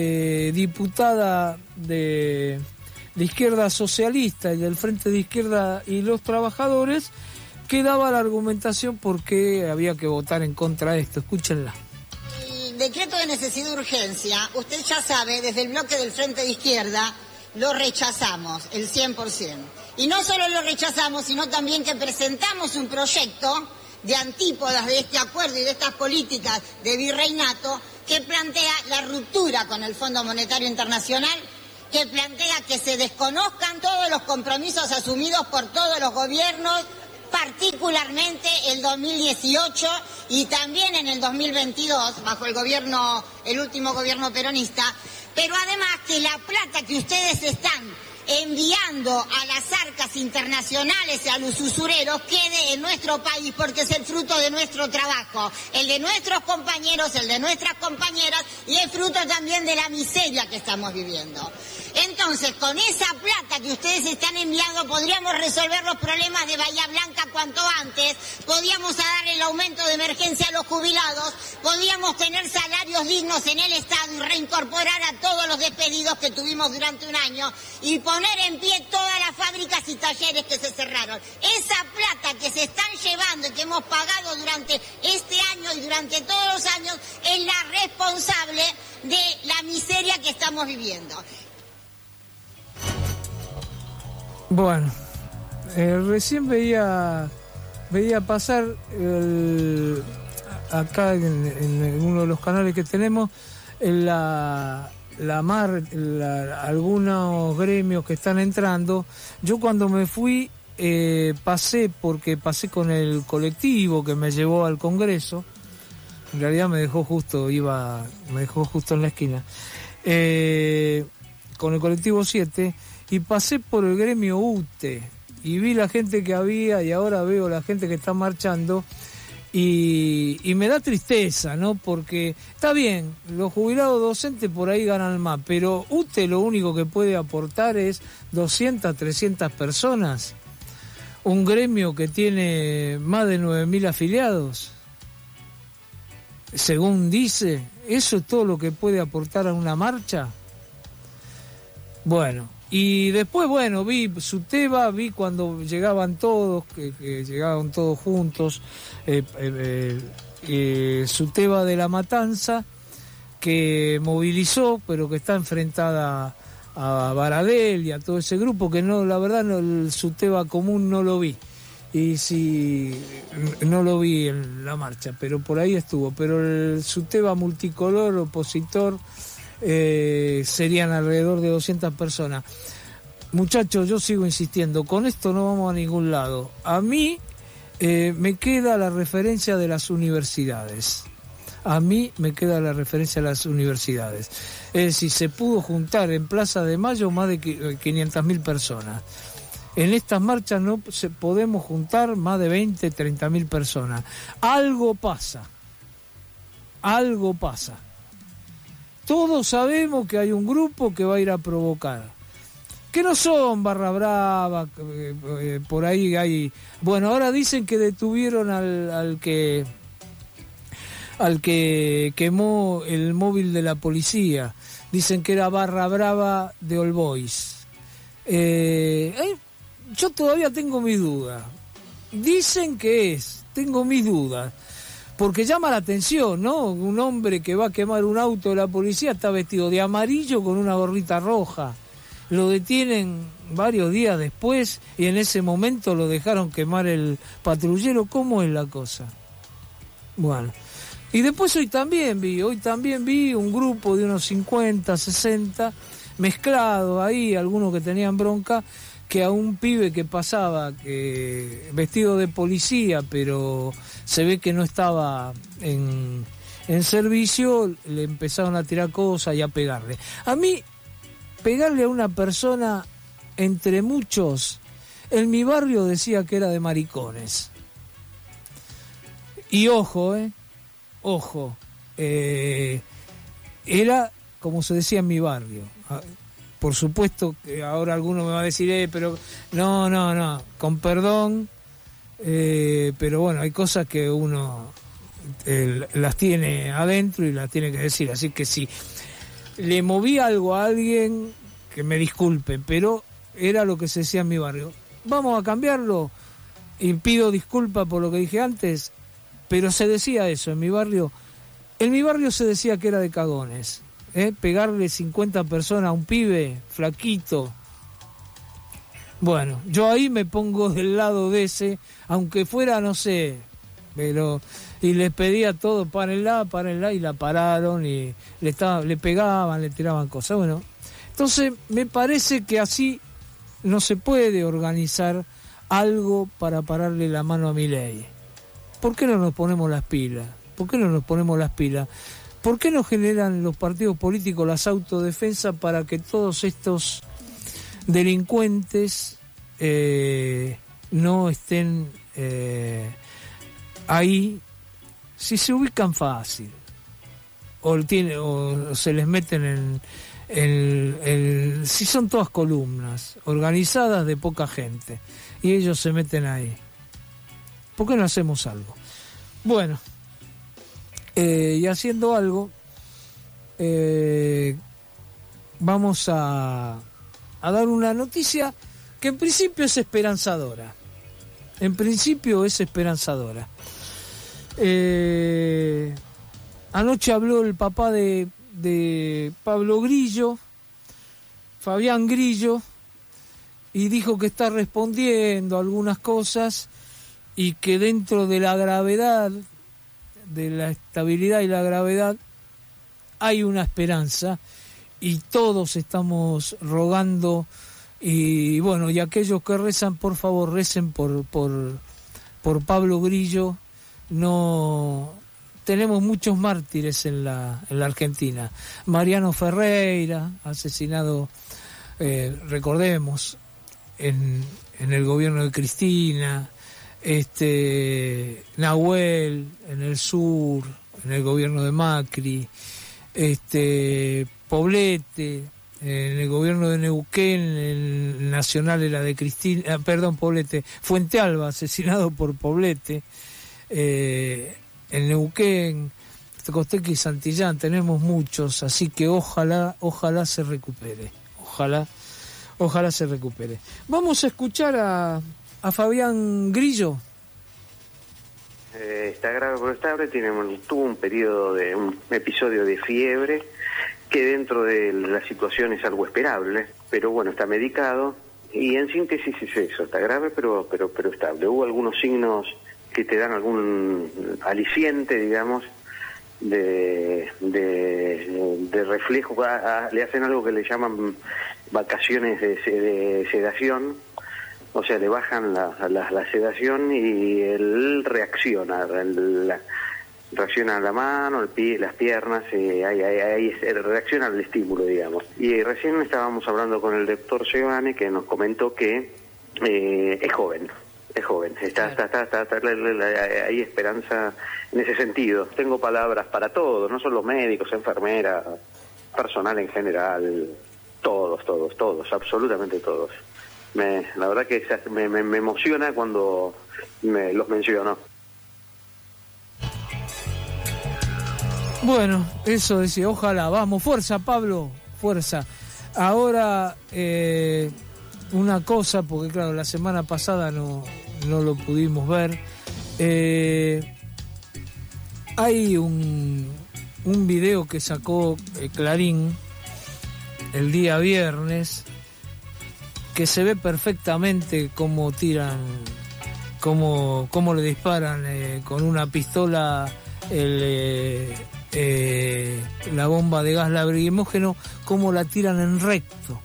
diputada de Izquierda Socialista y del Frente de Izquierda y los Trabajadores, que daba la argumentación por qué había que votar en contra de esto. Escúchenla. Decreto de necesidad de urgencia, usted ya sabe, desde el bloque del Frente de Izquierda lo rechazamos, el 100%. Y no solo lo rechazamos, sino también que presentamos un proyecto de antípodas de este acuerdo y de estas políticas de virreinato que plantea la ruptura con el Fondo Monetario Internacional, que plantea que se desconozcan todos los compromisos asumidos por todos los gobiernos, particularmente el 2018 y también en el 2022, bajo el último gobierno peronista, pero además que la plata que ustedes están enviando a las arcas internacionales y a los usureros quede en nuestro país, porque es el fruto de nuestro trabajo, el de nuestros compañeros, el de nuestras compañeras, y es fruto también de la miseria que estamos viviendo. Entonces, con esa plata que ustedes están enviando, podríamos resolver los problemas de Bahía Blanca cuanto antes, podríamos dar el aumento de emergencia a los jubilados, podríamos tener salarios dignos en el Estado y reincorporar a todos los despedidos que tuvimos durante un año y poner en pie todas las fábricas y talleres que se cerraron. Esa plata que se están llevando y que hemos pagado durante este año y durante todos los años es la responsable de la miseria que estamos viviendo. Bueno, recién veía pasar acá en uno de los canales que tenemos algunos gremios que están entrando. Yo cuando me fui pasé con el colectivo que me llevó al Congreso. En realidad me dejó justo en la esquina, con el colectivo 7, y pasé por el gremio UTE y vi la gente que había, y ahora veo la gente que está marchando, Y me da tristeza, ¿no? Porque está bien, los jubilados docentes por ahí ganan más, pero UTE lo único que puede aportar es 200, 300 personas. Un gremio que tiene más de 9.000 afiliados. Según dice, ¿eso es todo lo que puede aportar a una marcha? Bueno, y después, bueno, vi Suteba, vi cuando llegaban todos, que llegaban todos juntos, Suteba de La Matanza, que movilizó, pero que está enfrentada a Baradel y a todo ese grupo, que no, la verdad, no, el Suteba común no lo vi. Y si no lo vi en la marcha, pero por ahí estuvo. Pero el Suteba multicolor, opositor, serían alrededor de 200 personas. Muchachos, yo sigo insistiendo, con esto no vamos a ningún lado. A mí me queda la referencia de las universidades. A mí me queda la referencia de las universidades. Es decir, se pudo juntar en Plaza de Mayo más de 500.000 personas. En estas marchas no podemos juntar más de 20, 30.000 personas. Algo pasa. Algo pasa. Todos sabemos que hay un grupo que va a ir a provocar. Que no son barra brava, por ahí hay... Bueno, ahora dicen que detuvieron al que quemó el móvil de la policía. Dicen que era barra brava de All Boys. Yo todavía tengo mis dudas. Dicen que tengo mis dudas. Porque llama la atención, ¿no? Un hombre que va a quemar un auto de la policía está vestido de amarillo con una gorrita roja. Lo detienen varios días después y en ese momento lo dejaron quemar el patrullero. ¿Cómo es la cosa? Bueno. Y después hoy también vi un grupo de unos 50, 60, mezclado ahí, algunos que tenían bronca, que a un pibe que pasaba vestido de policía, pero se ve que no estaba en servicio, le empezaron a tirar cosas y a pegarle. A mí, pegarle a una persona, entre muchos, en mi barrio decía que era de maricones. Y ojo, era como se decía en mi barrio. Por supuesto que ahora alguno me va a decir, pero no, con perdón, pero bueno, hay cosas que uno las tiene adentro y las tiene que decir, así que si le moví algo a alguien, que me disculpe, pero era lo que se decía en mi barrio. Vamos a cambiarlo y pido disculpas por lo que dije antes, pero se decía eso en mi barrio. En mi barrio se decía que era de cagones. Pegarle 50 personas a un pibe flaquito. Bueno, yo ahí me pongo del lado de ese, aunque fuera, no sé, pero... Y les pedía todo, párenla, y la pararon, y le pegaban, le tiraban cosas. Bueno, entonces me parece que así no se puede organizar algo para pararle la mano a Milei. ¿Por qué no nos ponemos las pilas? ¿Por qué no generan los partidos políticos las autodefensas para que todos estos delincuentes no estén ahí? Si se ubican fácil o se les meten si son todas columnas organizadas de poca gente y ellos se meten ahí, ¿por qué no hacemos algo? Bueno, y haciendo algo, vamos a dar una noticia que en principio es esperanzadora. Anoche habló el papá de Pablo Grillo, Fabián Grillo, y dijo que está respondiendo a algunas cosas y que dentro de la gravedad, de la estabilidad y la gravedad, hay una esperanza y todos estamos rogando y bueno, y aquellos que rezan, por favor, recen por Pablo Grillo. No tenemos muchos mártires en la Argentina. Mariano Ferreira, asesinado, recordemos, en el gobierno de Cristina. Nahuel en el sur, en el gobierno de Macri, Poblete en el gobierno de Neuquén, el nacional era de Cristina, Poblete, Fuente Alba, asesinado por Poblete, en Neuquén, Costequi y Santillán, tenemos muchos, así que ojalá se recupere, ojalá se recupere. Vamos a escuchar a Fabián Grillo. Está grave por estable, tuvo un episodio de fiebre, que dentro de la situación es algo esperable, pero bueno, está medicado, y en síntesis es eso, está grave pero estable. Hubo algunos signos que te dan algún aliciente, digamos, de reflejo, le hacen algo que le llaman vacaciones de sedación, o sea, le bajan la sedación y él reacciona a la mano, el pie, las piernas, ahí reacciona al estímulo, digamos. Y recién estábamos hablando con el doctor Giovanni, que nos comentó que es joven, hay esperanza en ese sentido. Tengo palabras para todos, no solo médicos, enfermeras, personal en general, todos, absolutamente todos. La verdad que me emociona cuando los menciono. Bueno, eso decía, ojalá, vamos, fuerza Pablo, fuerza. Ahora, una cosa, porque claro, la semana pasada no lo pudimos ver, hay un video que sacó Clarín el día viernes, que se ve perfectamente cómo tiran, cómo le disparan con una pistola la bomba de gas lacrimógeno, cómo la tiran en recto,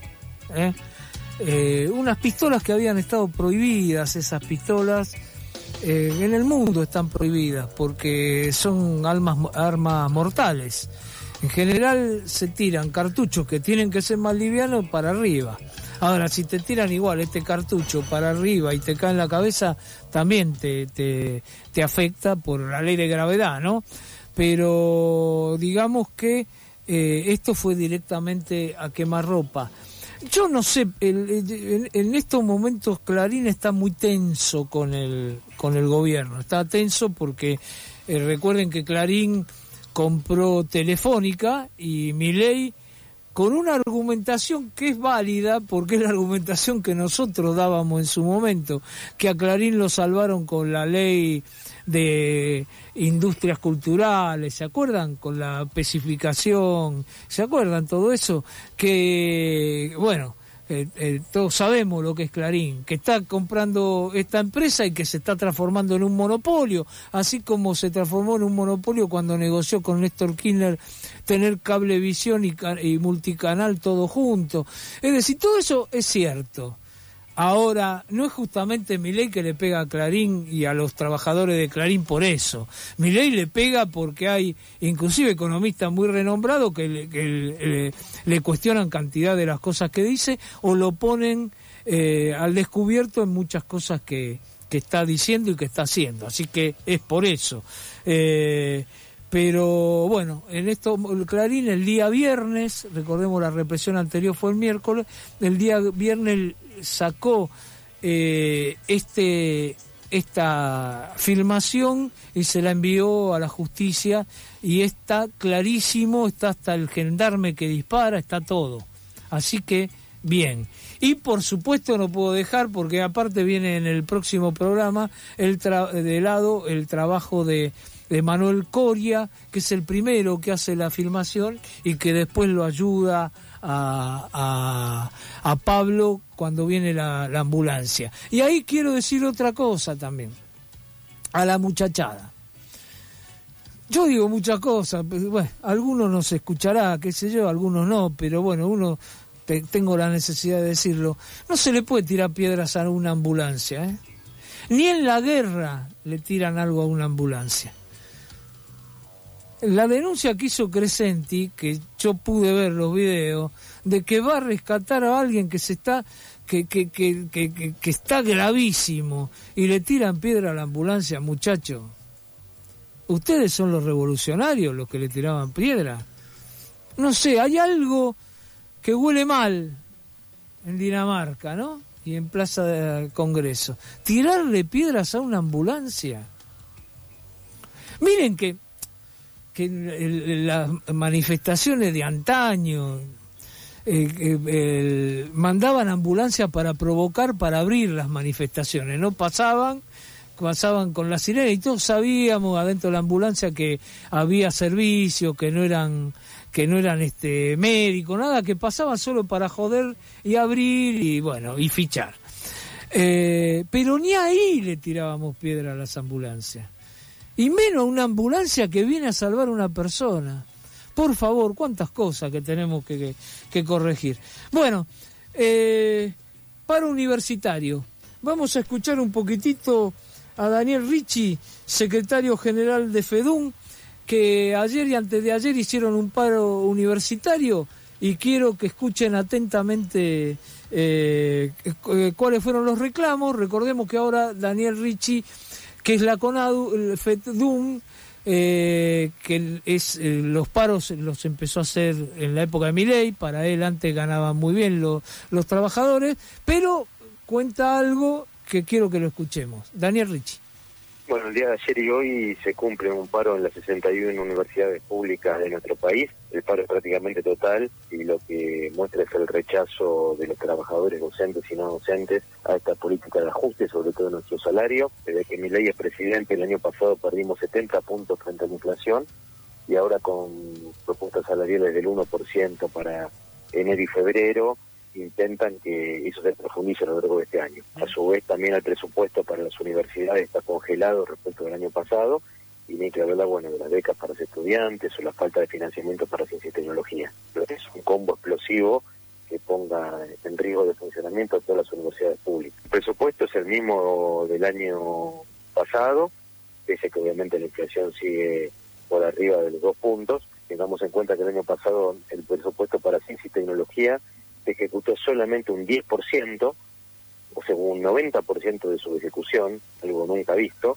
unas pistolas que habían estado prohibidas, esas pistolas en el mundo están prohibidas porque son armas mortales. En general se tiran cartuchos que tienen que ser más livianos para arriba. Ahora, si te tiran igual este cartucho para arriba y te cae en la cabeza, también te afecta por la ley de gravedad, ¿no? Pero digamos que esto fue directamente a quemarropa. Yo no sé, en estos momentos Clarín está muy tenso con el gobierno. Está tenso porque recuerden que Clarín compró Telefónica y Milei con una argumentación que es válida, porque es la argumentación que nosotros dábamos en su momento, que a Clarín lo salvaron con la ley de industrias culturales, ¿se acuerdan? Con la especificación, ¿se acuerdan todo eso? Que, bueno, todos sabemos lo que es Clarín, que está comprando esta empresa y que se está transformando en un monopolio, así como se transformó en un monopolio cuando negoció con Néstor Kirchner tener Cablevisión y Multicanal todo junto. Es decir, todo eso es cierto. Ahora, no es justamente Milei que le pega a Clarín y a los trabajadores de Clarín por eso. Milei le pega porque hay inclusive economistas muy renombrados que le cuestionan cantidad de las cosas que dice o lo ponen al descubierto en muchas cosas que está diciendo y que está haciendo. Así que es por eso. Pero bueno, en esto Clarín el día viernes, recordemos la represión anterior fue el miércoles, el día viernes sacó esta filmación y se la envió a la justicia y está clarísimo, está hasta el gendarme que dispara, está todo. Así que bien. Y por supuesto no puedo dejar, porque aparte viene en el próximo programa el trabajo de Manuel Coria, que es el primero que hace la filmación y que después lo ayuda a Pablo cuando viene la ambulancia. Y ahí quiero decir otra cosa también, a la muchachada. Yo digo muchas cosas, bueno, algunos nos escuchará, qué sé yo, algunos no, pero bueno, tengo la necesidad de decirlo. No se le puede tirar piedras a una ambulancia, Ni en la guerra le tiran algo a una ambulancia. la denuncia que hizo Crescenti, que yo pude ver los videos, de que va a rescatar a alguien que se está que está gravísimo y le tiran piedra a la ambulancia, muchachos. Ustedes son los revolucionarios los que le tiraban piedra. No sé, hay algo que huele mal en Dinamarca, ¿no? Y en Plaza del Congreso. Tirarle piedras a una ambulancia. Miren que las manifestaciones de antaño mandaban ambulancias para provocar, para abrir las manifestaciones, ¿no? Pasaban con la sirena y todos sabíamos adentro de la ambulancia que había servicios, que no eran médicos, nada, que pasaban solo para joder y abrir y bueno, y fichar. Pero ni ahí le tirábamos piedra a las ambulancias. Y menos una ambulancia que viene a salvar a una persona. Por favor, cuántas cosas que tenemos que corregir. Bueno, paro universitario. Vamos a escuchar un poquitito a Daniel Ricci, secretario general de FEDUN, que ayer y antes de ayer hicieron un paro universitario, y quiero que escuchen atentamente cuáles fueron los reclamos. Recordemos que ahora Daniel Ricci, que es la CONADU, el FEDUN, que es los paros los empezó a hacer en la época de Milei. Para él antes ganaban muy bien los trabajadores, pero cuenta algo que quiero que lo escuchemos. Daniel Ricci. Bueno, el día de ayer y hoy se cumple un paro en las 61 universidades públicas de nuestro país. El paro es prácticamente total y lo que muestra es el rechazo de los trabajadores docentes y no docentes a esta política de ajuste, sobre todo en nuestro salario. Desde que Milei es presidente, el año pasado perdimos 70 puntos frente a la inflación y ahora con propuestas salariales del 1% para enero y febrero, intentan que eso se profundice a lo largo de este año. A su vez, también el presupuesto para las universidades está congelado respecto del año pasado, y ni que hablar, bueno, de las becas para los estudiantes o la falta de financiamiento para ciencia y tecnología. Pero es un combo explosivo que ponga en riesgo de funcionamiento a todas las universidades públicas. El presupuesto es el mismo del año pasado, pese que obviamente la inflación sigue por arriba de los 2 puntos. Tengamos en cuenta que el año pasado el presupuesto para ciencia y tecnología se ejecutó solamente un 10%, o sea, un 90% de su ejecución, algo nunca visto.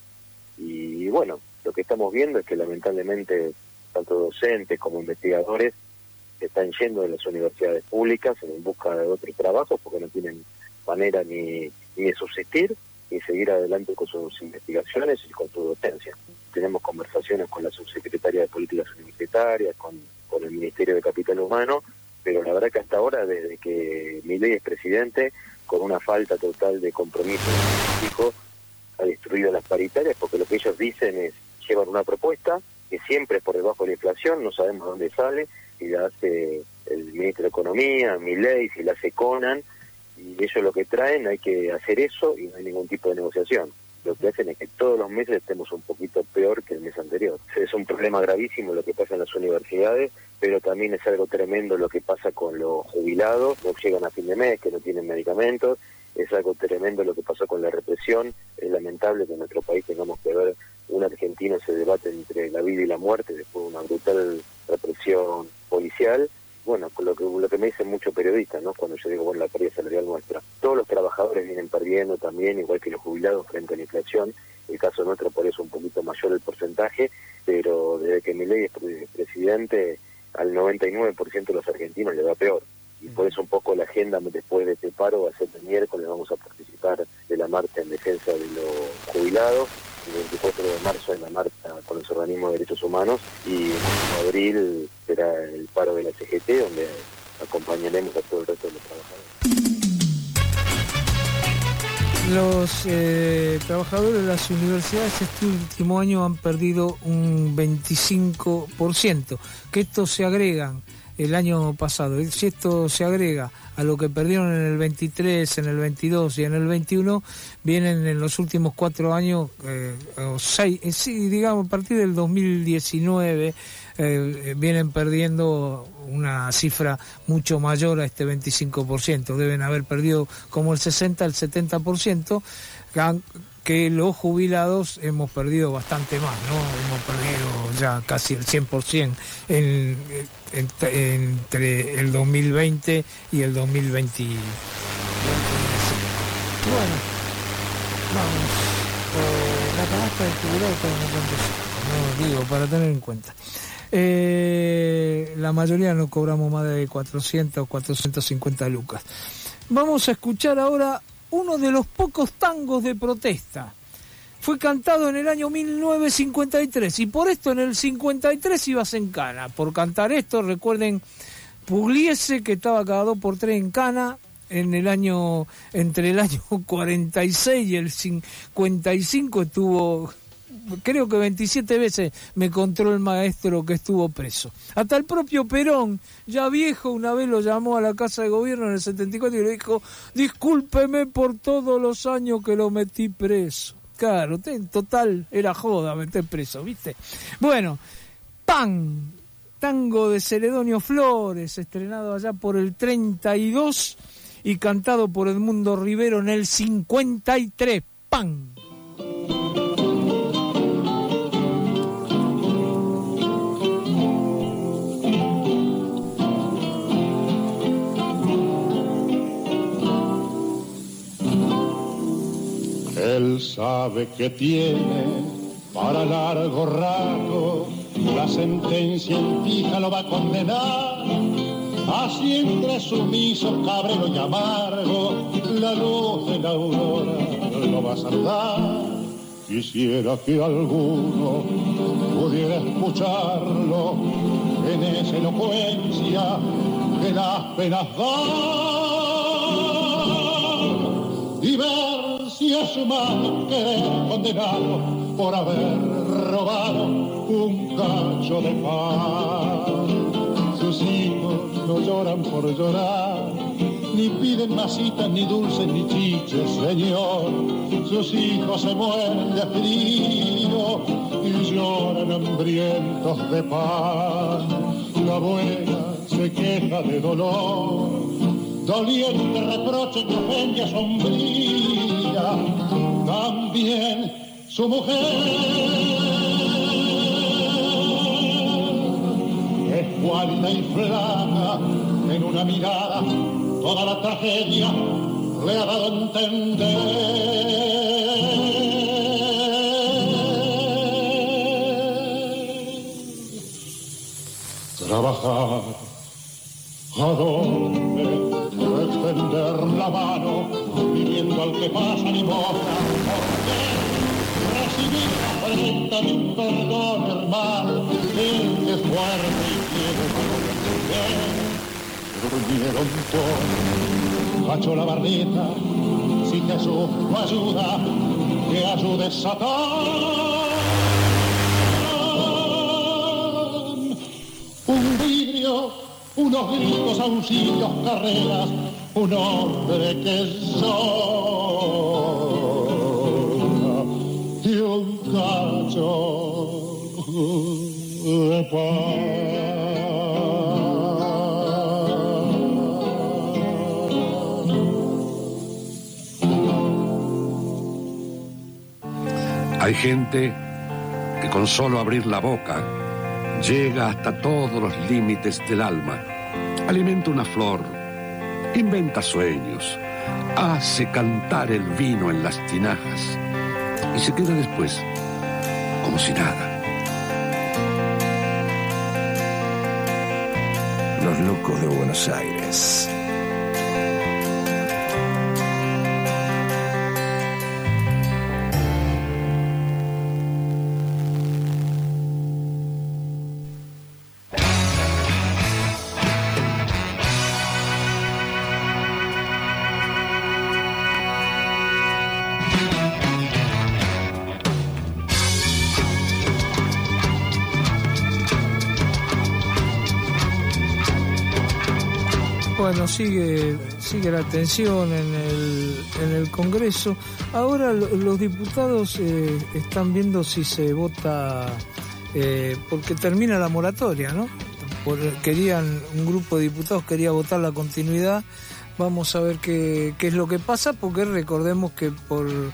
Y bueno, lo que estamos viendo es que lamentablemente tanto docentes como investigadores están yendo de las universidades públicas en busca de otros trabajos porque no tienen manera ni de subsistir ni seguir adelante con sus investigaciones y con su docencia. Tenemos conversaciones con la subsecretaria de Políticas Universitarias, con el Ministerio de Capital Humano, pero la verdad que hasta ahora, desde que Milei es presidente, con una falta total de compromiso político, ha destruido las paritarias, porque lo que ellos dicen es, llevan una propuesta que siempre es por debajo de la inflación, no sabemos dónde sale, si la hace el ministro de Economía, Milei, si la hace Conan, y ellos lo que traen, hay que hacer eso y no hay ningún tipo de negociación. Lo que hacen es que todos los meses estemos un poquito peor que el mes anterior. Es un problema gravísimo lo que pasa en las universidades, pero también es algo tremendo lo que pasa con los jubilados, no llegan a fin de mes, que no tienen medicamentos. Es algo tremendo lo que pasó con la represión. Es lamentable que en nuestro país tengamos que ver un argentino se debate entre la vida y la muerte después de una brutal represión policial. Bueno, con lo que me dicen muchos periodistas, ¿no? Cuando yo digo, bueno, la pérdida salarial nuestra. Todos los trabajadores vienen perdiendo también, igual que los jubilados frente a la inflación. El caso nuestro por eso un poquito mayor el porcentaje, pero desde que Milei es presidente, al 99% de los argentinos le va peor. Y por eso un poco la agenda después de este paro va a ser el miércoles, vamos a participar de la marcha en defensa de los jubilados. El 24 de marzo en la marcha con los organismos de derechos humanos y en abril será el paro de la CGT, donde acompañaremos a todo el resto de los trabajadores. Los trabajadores de las universidades este último año han perdido un 25%, que esto se agregan el año pasado. Si esto se agrega a lo que perdieron en el 23, en el 22 y en el 21, vienen en los últimos 4 años, o 6, sí, digamos, a partir del 2019, vienen perdiendo una cifra mucho mayor a este 25%. Deben haber perdido como el 60, el 70%, que los jubilados hemos perdido bastante más, ¿no? Hemos perdido ya casi el 100% entre el 2020 y el 2020. Bueno, vamos. La canasta del jubilado no digo, para tener en cuenta. La mayoría no cobramos más de 400 o 450 lucas. Vamos a escuchar ahora uno de los pocos tangos de protesta. Fue cantado en el año 1953 y por esto en el 53 ibas en cana. Por cantar esto, recuerden, Pugliese, que estaba cada 2 por 3 en cana, entre el año 46 y el 55 estuvo, creo que 27 veces me contó el maestro que estuvo preso. Hasta el propio Perón, ya viejo, una vez lo llamó a la Casa de Gobierno en el 74 y le dijo: discúlpeme por todos los años que lo metí preso. Claro, en total era joda meter preso, ¿viste? Bueno, Pan, tango de Celedonio Flores, estrenado allá por el 32 y cantado por Edmundo Rivero en el 53. Pan. Él sabe que tiene para largo rato, la sentencia en fija lo va a condenar. Así entre sumiso, cabrero y amargo, la luz de la aurora lo va a saludar. Quisiera que alguno pudiera escucharlo en esa elocuencia que las penas da y ver si es humano querer condenarlo por haber robado un cacho de pan. Sus hijos no lloran por llorar, ni piden masitas, ni dulces, ni chiches, señor. Sus hijos se mueren de frío y lloran hambrientos de pan. La abuela se queja de dolor, doliente reproche que ofende a sombría. También su mujer es cuálida y flaca, en una mirada toda la tragedia le ha dado a entender. Trabajar, ¿a dónde? Extender la mano, pidiendo al que pasa limosna, porque recibir afrenta de un perdón, hermano, el que es fuerte y quiere durmieron todos, cachó la barrita, si Jesús no ayuda, que ayude Satán. Un vidrio, unos gritos, auxilios, carreras, un hombre que llora y un cacho de pan. Hay gente que con solo abrir la boca llega hasta todos los límites del alma, alimenta una flor, inventa sueños, hace cantar el vino en las tinajas y se queda después como si nada. Los locos de Buenos Aires. Bueno, sigue la tensión en el Congreso. Ahora los diputados están viendo si se vota, porque termina la moratoria, ¿no? Un grupo de diputados quería votar la continuidad. Vamos a ver qué es lo que pasa, porque recordemos que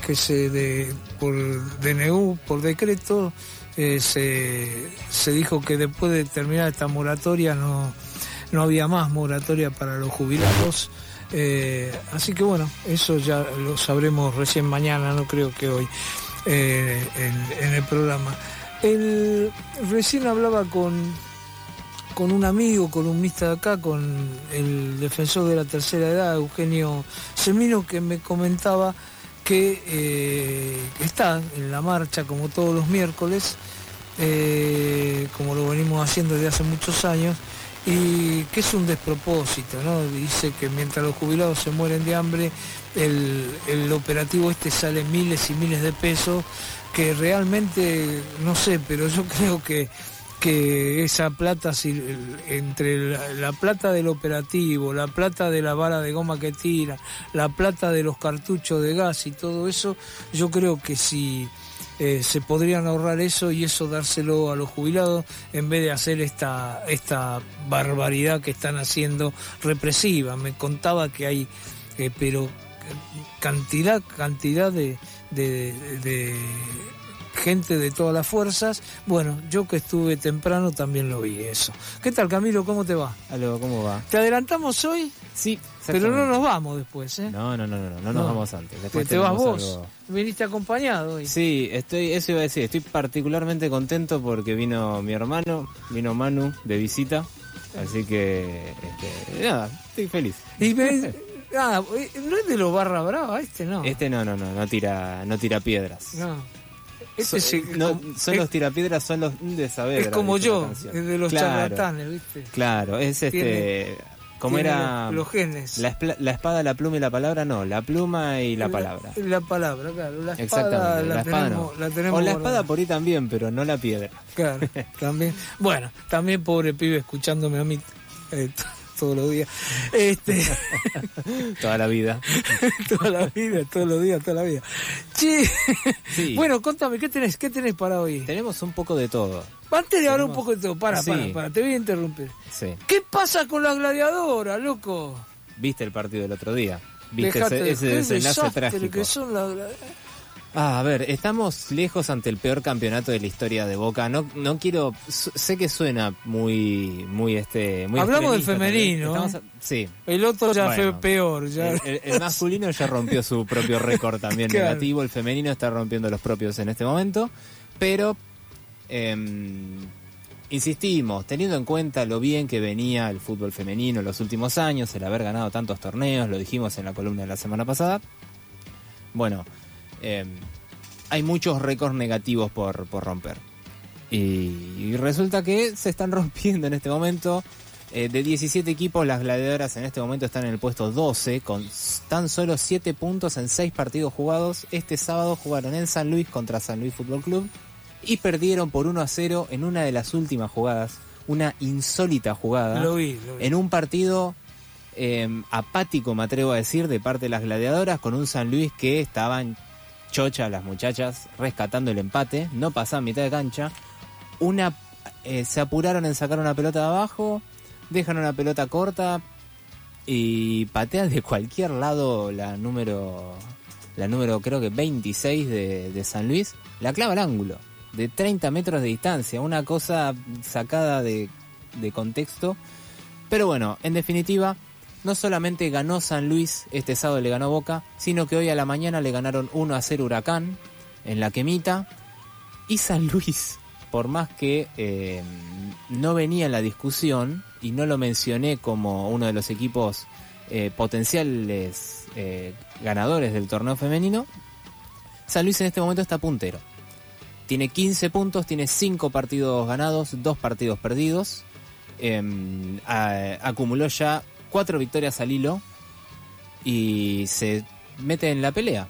por DNU, por decreto, se dijo que después de terminar esta moratoria no había más moratoria para los jubilados. Así que bueno, eso ya lo sabremos recién mañana, no creo que hoy, en el programa. Recién hablaba con un amigo columnista de acá, con el defensor de la tercera edad, Eugenio Semino, que me comentaba que está en la marcha como todos los miércoles, como lo venimos haciendo desde hace muchos años, y que es un despropósito, ¿no? Dice que mientras los jubilados se mueren de hambre, el operativo sale miles y miles de pesos, que realmente, no sé, pero yo creo que esa plata, entre la plata del operativo, la plata de la vara de goma que tira, la plata de los cartuchos de gas y todo eso, yo creo que si se podrían ahorrar eso y eso dárselo a los jubilados en vez de hacer esta barbaridad que están haciendo represiva. Me contaba que hay pero cantidad de gente de todas las fuerzas. Bueno, yo que estuve temprano también lo vi eso. ¿Qué tal, Camilo? ¿Cómo te va? Aló, ¿cómo va? ¿Te adelantamos hoy? Sí, pero no nos vamos después, ¿eh? No nos vamos antes. Después ¿Te vas vos? Algo... ¿Viniste acompañado hoy? Sí, eso iba a decir. Estoy particularmente contento porque vino mi hermano, vino Manu de visita. Así que, nada, estoy feliz. Y no es de los barra brava, no. No tira piedras. No. Son los tirapiedras, son los de Saavedra. Es como yo, es de los charlatanes, ¿viste? Claro, es como era los genes. La espada, la pluma y la palabra, no, la pluma y la palabra. La palabra, claro. La espada, exactamente, la espada no. La tenemos o la espada por ahí también, pero no la piedra. Claro, también. Bueno, también pobre pibe escuchándome a mí todos los días. Toda la vida. Toda la vida, todos los días, toda la vida. Che. Sí. Bueno, contame, ¿qué tenés para hoy? Tenemos un poco de todo. Antes de hablar un poco de todo, para, te voy a interrumpir. Sí. ¿Qué pasa con las gladiadoras, loco? ¿Viste el partido del otro día? ¿Viste ese desenlace trágico? Que son las gladiadoras. A ver, estamos lejos ante el peor campeonato de la historia de Boca. No quiero, sé que suena muy hablamos del femenino. Sí. El otro ya fue peor. Ya. El masculino ya rompió su propio récord también negativo. El femenino está rompiendo los propios en este momento. Pero insistimos, teniendo en cuenta lo bien que venía el fútbol femenino en los últimos años, el haber ganado tantos torneos, lo dijimos en la columna de la semana pasada. Bueno. Hay muchos récords negativos por romper y resulta que se están rompiendo en este momento. De 17 equipos, las gladiadoras en este momento están en el puesto 12 con tan solo 7 puntos en 6 partidos jugados. Este sábado jugaron en San Luis contra San Luis Fútbol Club y perdieron por 1-0 en una de las últimas jugadas, una insólita jugada. Lo vi. En un partido apático, me atrevo a decir, de parte de las gladiadoras, con un San Luis que estaban chocha las muchachas rescatando el empate, no pasaban mitad de cancha, se apuraron en sacar una pelota de abajo, dejan una pelota corta y patean de cualquier lado la número creo que 26 de San Luis, la clava al ángulo de 30 metros de distancia, una cosa sacada de contexto, pero bueno, en definitiva no solamente ganó San Luis, este sábado le ganó Boca, sino que hoy a la mañana le ganaron 1-0 Huracán en la Quemita. Y San Luis, por más que no venía en la discusión, y no lo mencioné como uno de los equipos potenciales ganadores del torneo femenino, San Luis en este momento está puntero. Tiene 15 puntos, tiene 5 partidos ganados, 2 partidos perdidos. Acumuló ya 4 victorias al hilo y se mete en la pelea.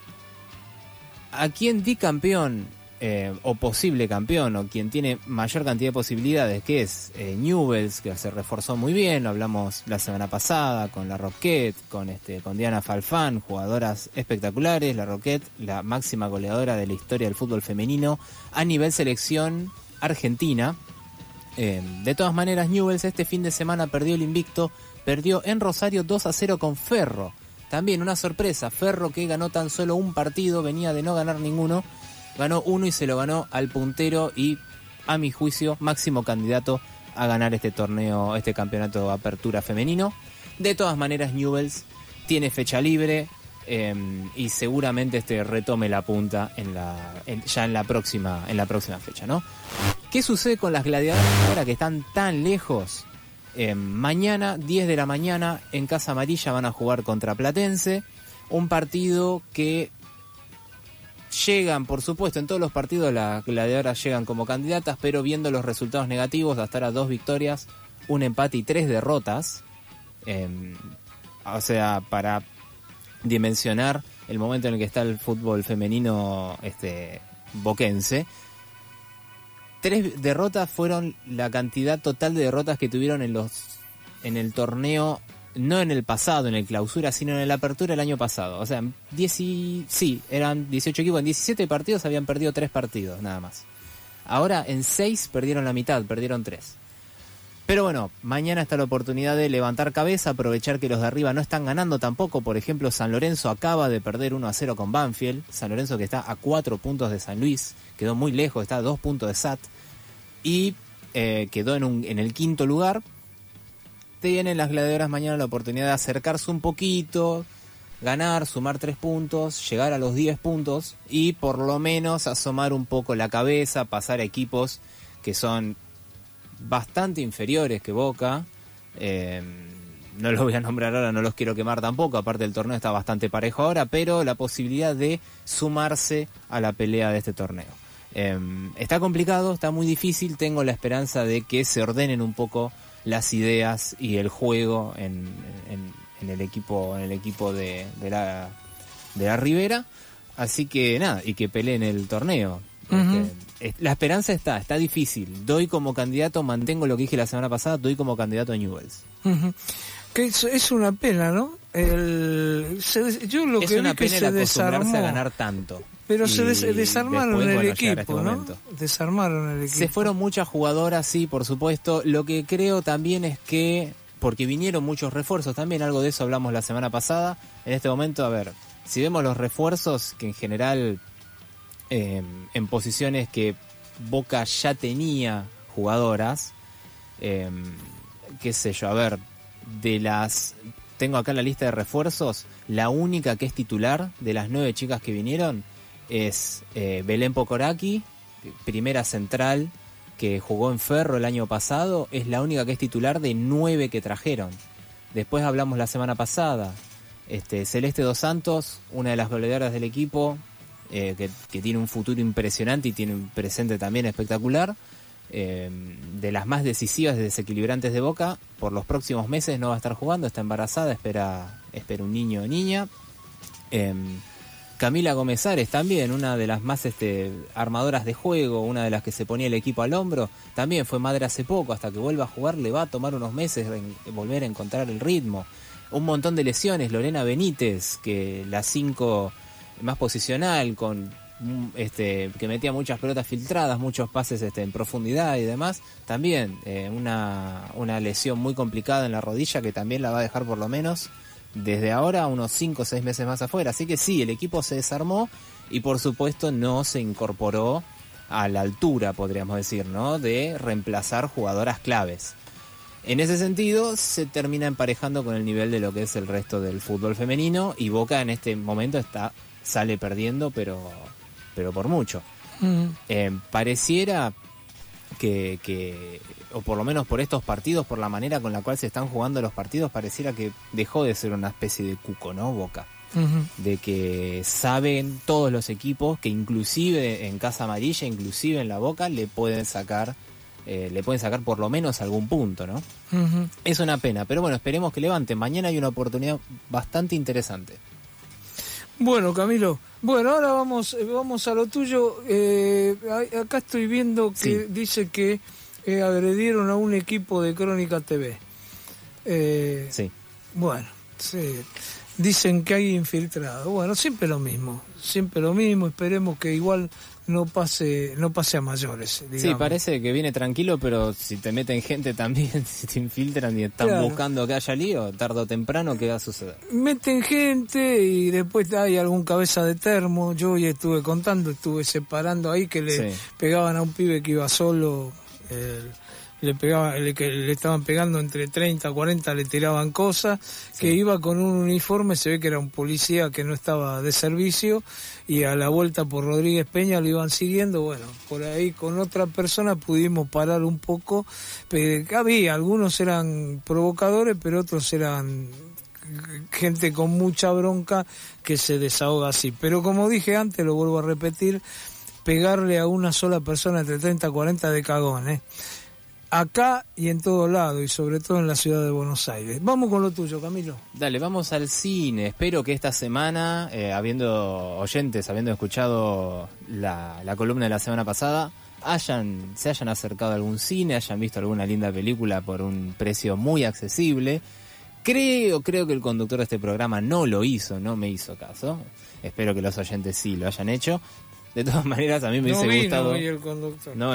A quien di campeón o posible campeón, o quien tiene mayor cantidad de posibilidades, que es Newell's, que se reforzó muy bien, lo hablamos la semana pasada con la Roquette, con Diana Falfán, jugadoras espectaculares. La Roquette, la máxima goleadora de la historia del fútbol femenino a nivel selección argentina. De todas maneras, Newell's este fin de semana perdió el invicto, perdió en Rosario 2-0 con Ferro. también una sorpresa. Ferro, que ganó tan solo un partido, venía de no ganar ninguno, ganó uno y se lo ganó al puntero y, a mi juicio, máximo candidato a ganar este torneo, este campeonato de apertura femenino. De todas maneras, Newell's tiene fecha libre y seguramente retome la punta ya en la próxima fecha, ¿no? ¿Qué sucede con las gladiadoras ahora que están tan lejos? Mañana, 10 de la mañana, en Casa Amarilla van a jugar contra Platense, un partido que llegan, por supuesto, en todos los partidos las gladiadoras llegan como candidatas, pero viendo los resultados negativos, hasta ahora 2 victorias, un empate y 3 derrotas, o sea, para dimensionar el momento en el que está el fútbol femenino boquense, 3 derrotas fueron la cantidad total de derrotas que tuvieron en el torneo, no en el pasado, en el clausura, sino en la apertura el año pasado. O sea, eran 18 equipos, en 17 partidos habían perdido 3 partidos, nada más. Ahora en 6 perdieron la mitad, perdieron 3. Pero bueno, mañana está la oportunidad de levantar cabeza, aprovechar que los de arriba no están ganando tampoco. Por ejemplo, San Lorenzo acaba de perder 1-0 con Banfield. San Lorenzo, que está a 4 puntos de San Luis, quedó muy lejos, está a 2 puntos de SAT y quedó en el 5º lugar. Tienen las gladiadoras mañana la oportunidad de acercarse un poquito, ganar, sumar 3 puntos, llegar a los 10 puntos y por lo menos asomar un poco la cabeza, pasar a equipos que son bastante inferiores que Boca. No los voy a nombrar ahora, no los quiero quemar tampoco, aparte el torneo está bastante parejo ahora, pero la posibilidad de sumarse a la pelea de este torneo. Está complicado, está muy difícil, tengo la esperanza de que se ordenen un poco las ideas y el juego en el equipo de la Ribera, así que nada, y que peleen el torneo. La esperanza está difícil. Doy como candidato, mantengo lo que dije la semana pasada, doy como candidato a Newell's. Que es una pena, ¿no? Yo lo que vi que se desarmó a ganar tanto. Pero se desarmaron el equipo, ¿no? Desarmaron el equipo. Se fueron muchas jugadoras, sí, por supuesto. Lo que creo también es que, porque vinieron muchos refuerzos también, algo de eso hablamos la semana pasada. En este momento, a ver, si vemos los refuerzos, que en general en posiciones que Boca ya tenía jugadoras, qué sé yo, a ver, tengo acá en la lista de refuerzos, la única que es titular de las 9 chicas que vinieron es Belén Pocoraki, primera central que jugó en Ferro el año pasado, es la única que es titular de 9 que trajeron. Después hablamos la semana pasada, Celeste Dos Santos, una de las goleadoras del equipo, que tiene un futuro impresionante y tiene un presente también espectacular, de las más decisivas y desequilibrantes de Boca. Por los próximos meses no va a estar jugando, está embarazada, espera un niño o niña. Camila Gómez Ares también, una de las más armadoras de juego, una de las que se ponía el equipo al hombro, también fue madre hace poco, hasta que vuelva a jugar le va a tomar unos meses volver a encontrar el ritmo. Un montón de lesiones, Lorena Benítez, que la 5 más posicional, que metía muchas pelotas filtradas, muchos pases en profundidad y demás, también una lesión muy complicada en la rodilla que también la va a dejar por lo menos desde ahora unos 5 o 6 meses más afuera. Así que sí, el equipo se desarmó y por supuesto no se incorporó a la altura, podríamos decir, ¿no?, de reemplazar jugadoras claves. En ese sentido se termina emparejando con el nivel de lo que es el resto del fútbol femenino y Boca en este momento sale perdiendo, pero por mucho. Pareciera que, o por lo menos por estos partidos, por la manera con la cual se están jugando los partidos, pareciera que dejó de ser una especie de cuco, ¿no?, Boca. De que saben todos los equipos que inclusive en Casa Amarilla, inclusive en la Boca, le pueden sacar por lo menos algún punto, ¿no? Es una pena, pero bueno, esperemos que levanten. Mañana hay una oportunidad bastante interesante. Bueno, Camilo, ahora vamos a lo tuyo. Acá estoy viendo que dice que agredieron a un equipo de Crónica TV. Sí. Bueno, sí. dicen que hay infiltrados. Bueno, siempre lo mismo, esperemos que igual no pase a mayores, digamos. Sí, parece que viene tranquilo, pero si te meten gente también, si te infiltran y están buscando que haya lío, tarde o temprano, ¿qué va a suceder? Meten gente y después hay algún cabeza de termo. Yo hoy estuve separando ahí que le pegaban a un pibe que iba solo, que le estaban pegando entre 30 40, le tiraban cosas, que iba con un uniforme, se ve que era un policía que no estaba de servicio, y a la vuelta por Rodríguez Peña lo iban siguiendo. Bueno, por ahí con otra persona pudimos parar un poco, pero algunos eran provocadores, pero otros eran gente con mucha bronca que se desahoga así. Pero como dije antes, lo vuelvo a repetir, pegarle a una sola persona entre 30 40 de cagón, acá y en todo lado, y sobre todo en la ciudad de Buenos Aires. Vamos con lo tuyo, Camilo. Dale, vamos al cine. Espero que esta semana, habiendo escuchado la columna de la semana pasada, se hayan acercado a algún cine, hayan visto alguna linda película por un precio muy accesible. Creo que el conductor de este programa no me hizo caso. Espero que los oyentes sí lo hayan hecho. De todas maneras, a mí me hubiese gustado. Hoy el conductor. No,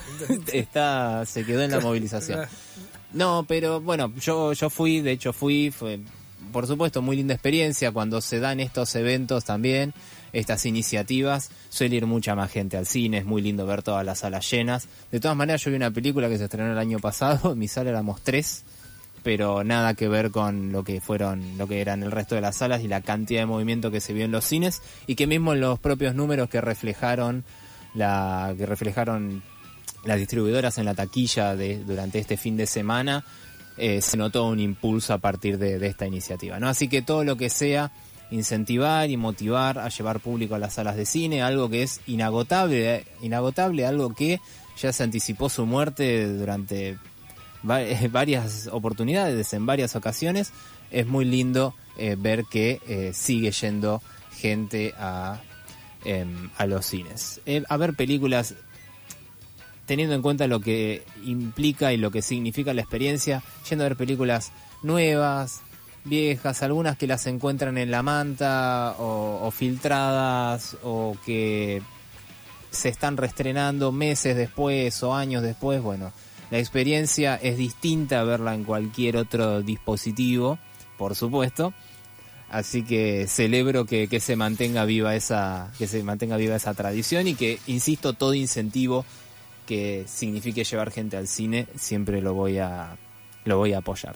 se quedó en la movilización. No, pero bueno, yo fui, fue por supuesto muy linda experiencia. Cuando se dan estos eventos también, estas iniciativas, suele ir mucha más gente al cine, es muy lindo ver todas las salas llenas. De todas maneras, yo vi una película que se estrenó el año pasado, en mi sala éramos 3, pero nada que ver con lo que eran el resto de las salas y la cantidad de movimiento que se vio en los cines, y que mismo en los propios números que reflejaron las distribuidoras en la taquilla durante este fin de semana, se notó un impulso a partir de esta iniciativa, ¿no? Así que todo lo que sea incentivar y motivar a llevar público a las salas de cine, algo que es inagotable, algo que ya se anticipó su muerte durante varias oportunidades, en varias ocasiones. Es muy lindo ver que sigue yendo gente a los cines. A ver películas, teniendo en cuenta lo que implica y lo que significa la experiencia, yendo a ver películas nuevas, viejas, algunas que las encuentran en la manta o filtradas, o que se están reestrenando meses después o años después. Bueno, la experiencia es distinta a verla en cualquier otro dispositivo, por supuesto. Así que celebro que se mantenga viva esa tradición, y que, insisto, todo incentivo que signifique llevar gente al cine siempre lo voy a apoyar.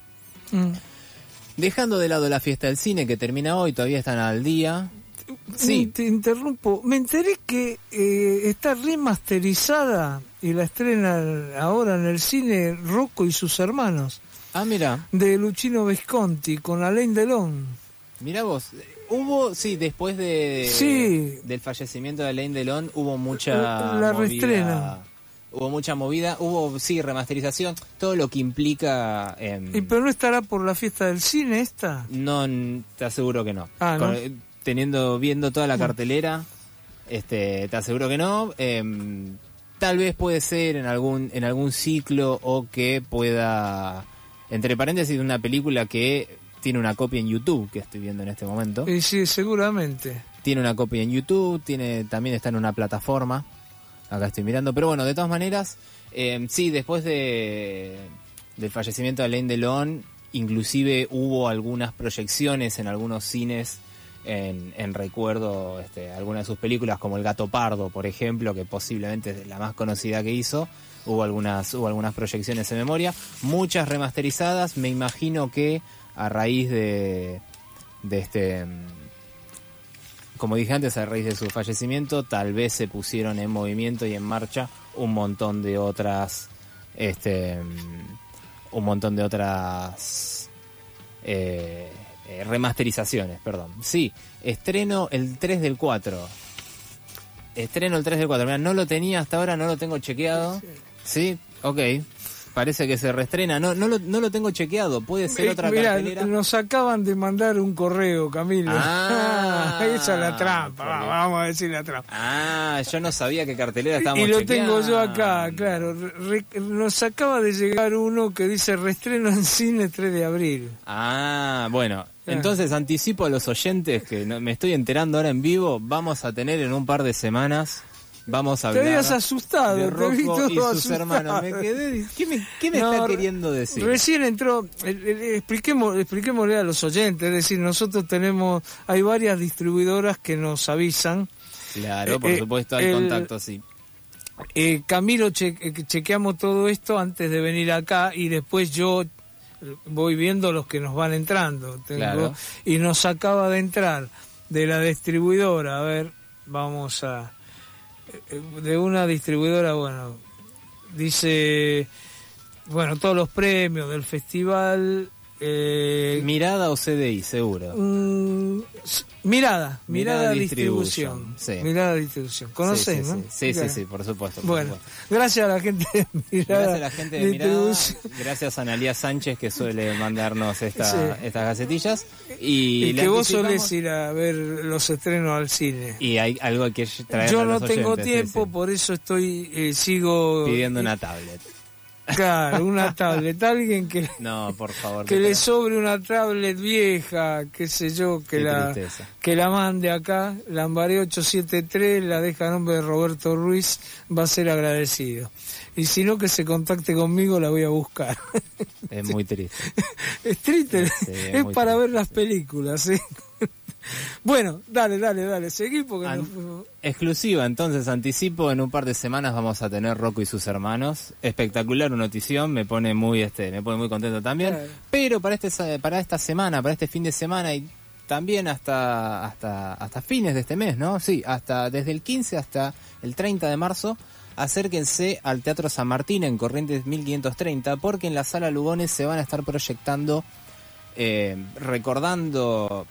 Dejando de lado la fiesta del cine, que termina hoy, todavía están al día. Sí. Te interrumpo. Me enteré que está remasterizada y la estrena ahora en el cine Rocco y sus hermanos. Ah, mira. De Luchino Visconti con Alain Delon. Mira vos. Hubo, después del fallecimiento de Alain Delon, hubo mucha reestrena. Hubo mucha movida, remasterización, todo lo que implica... ¿Pero no estará por la fiesta del cine esta? No, te aseguro que no. ¿No? Viendo toda la cartelera, te aseguro que no. Tal vez puede ser en algún ciclo, o que pueda, entre paréntesis, una película que tiene una copia en YouTube, que estoy viendo en este momento. Sí, seguramente. Tiene una copia en YouTube, también está en una plataforma. Acá estoy mirando, pero bueno, de todas maneras, después del fallecimiento de Alain Delon, inclusive hubo algunas proyecciones en algunos cines en recuerdo, algunas de sus películas, como El Gato Pardo, por ejemplo, que posiblemente es la más conocida que hizo. Hubo algunas proyecciones en memoria, muchas remasterizadas. Me imagino que a raíz de como dije antes, a raíz de su fallecimiento, tal vez se pusieron en movimiento y en marcha un montón de otras remasterizaciones, perdón. Sí, estreno el 3 del 4. Mirá, no lo tenía hasta ahora, no lo tengo chequeado. Sí, ok. Parece que se reestrena. No lo tengo chequeado. Puede ser otra cartelera. Nos acaban de mandar un correo, Camilo. Esa es la trampa. Vamos a decir la trampa. Yo no sabía qué cartelera estábamos chequeando. Y lo tengo yo acá, claro. Nos acaba de llegar uno que dice reestreno en cine 3 de abril. Bueno. Entonces anticipo a los oyentes que me estoy enterando ahora en vivo, vamos a tener en un par de semanas, vamos a hablar. Te habías asustado, de Rocco te vi todo y sus asustado. hermanos. Me quedé, ¿qué me está queriendo decir? Recién entró, expliquémosle a los oyentes, es decir, nosotros hay varias distribuidoras que nos avisan. Claro, por supuesto, hay contacto, sí. Camilo, chequeamos todo esto antes de venir acá y después yo voy viendo los que nos van entrando. Claro. Y nos acaba de entrar de la distribuidora, a ver, vamos a... De una distribuidora, bueno, dice, bueno, todos los premios del festival... Mirada o CDI, seguro. Mirada Distribución. Sí. Mirada Distribución. ¿Conocés, sí, no? Sí, por supuesto. Bueno, gracias a la gente de Mirada. Gracias a la gente de Mirada. Gracias a Analía Sánchez, que suele mandarnos estas gacetillas. Y que vos solés ir a ver los estrenos al cine. Y hay algo que traer. Yo a los no tengo oyentes, tiempo, por eso sigo... pidiendo una tablet. Claro, una tablet, alguien que no, por favor, que le sobre una tablet vieja, qué sé yo, que la mande acá, Lambaré 873, la deja a nombre de Roberto Ruiz, va a ser agradecido. Y si no, que se contacte conmigo, la voy a buscar. Es muy triste. Es triste, sí, es para ver las películas, ¿sí? Bueno, dale, seguí porque exclusiva, entonces anticipo, en un par de semanas vamos a tener Rocco y sus hermanos. Espectacular notición, me pone muy contento también. Claro. Pero para esta semana, para este fin de semana y también hasta fines de este mes, ¿no? Sí, desde el 15 hasta el 30 de marzo, acérquense al Teatro San Martín en Corrientes 1530, porque en la Sala Lugones se van a estar proyectando, recordando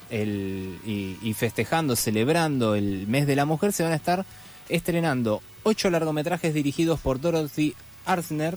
y festejando, celebrando el mes de la mujer, se van a estar estrenando 8 largometrajes dirigidos por Dorothy Arzner,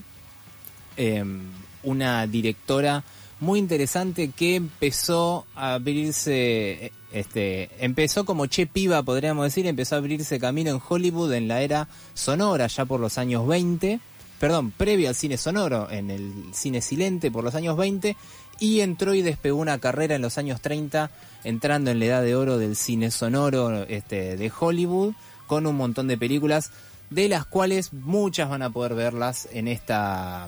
una directora muy interesante que empezó a abrirse, empezó como che piba, podríamos decir, empezó a abrirse camino en Hollywood en la era sonora, ya por los años 20, previo al cine sonoro, en el cine silente por los años 20, y entró y despegó una carrera en los años 30, entrando en la edad de oro del cine sonoro de Hollywood, con un montón de películas, de las cuales muchas van a poder verlas en esta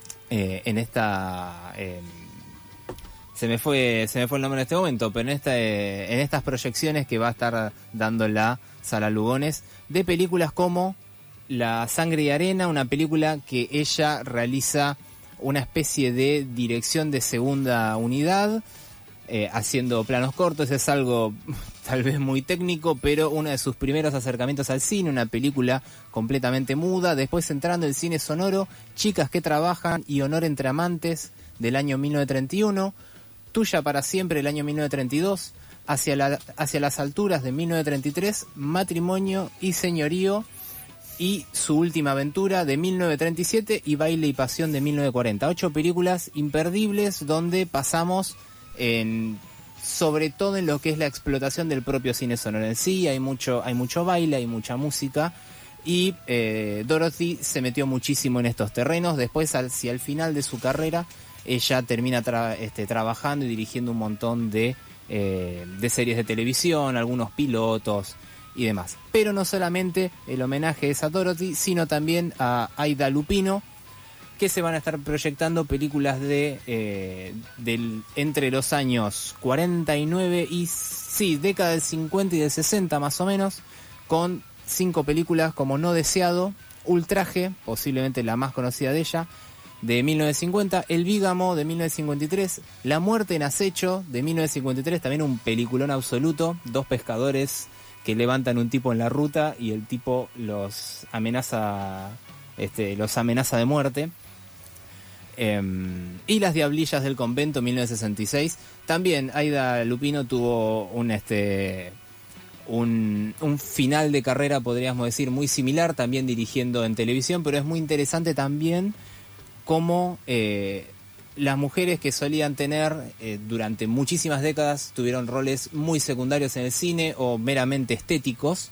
se me fue el nombre en este momento, pero en estas proyecciones que va a estar dando la Sala Lugones, de películas como La Sangre y Arena, una película que ella realiza una especie de dirección de segunda unidad, haciendo planos cortos. Es algo tal vez muy técnico, pero uno de sus primeros acercamientos al cine, una película completamente muda. Después, entrando el cine sonoro, Chicas que trabajan y Honor entre amantes, del año 1931, Tuya para siempre, del año 1932, Hacia las alturas, de 1933, Matrimonio y señorío, y Su última aventura, de 1937, y Baile y pasión, de 1940. 8 películas imperdibles donde pasamos sobre todo en lo que es la explotación del propio cine sonoro en sí. Hay mucho baile, hay mucha música, y Dorothy se metió muchísimo en estos terrenos. Después, hacia el final de su carrera, ella termina trabajando y dirigiendo un montón de series de televisión, algunos pilotos y demás. Pero no solamente el homenaje es a Dorothy, sino también a Aida Lupino, que se van a estar proyectando películas entre los años 49 y década del 50 y del 60 más o menos, con 5 películas como No deseado, Ultraje, posiblemente la más conocida de ella, de 1950, El Bígamo, de 1953, La muerte en acecho, de 1953, también un peliculón absoluto. 2 pescadores que levantan un tipo en la ruta y el tipo los amenaza de muerte. Y Las diablillas del convento, 1966. También Aida Lupino tuvo un final de carrera, podríamos decir, muy similar, también dirigiendo en televisión, pero es muy interesante también cómo las mujeres que solían tener durante muchísimas décadas tuvieron roles muy secundarios en el cine o meramente estéticos,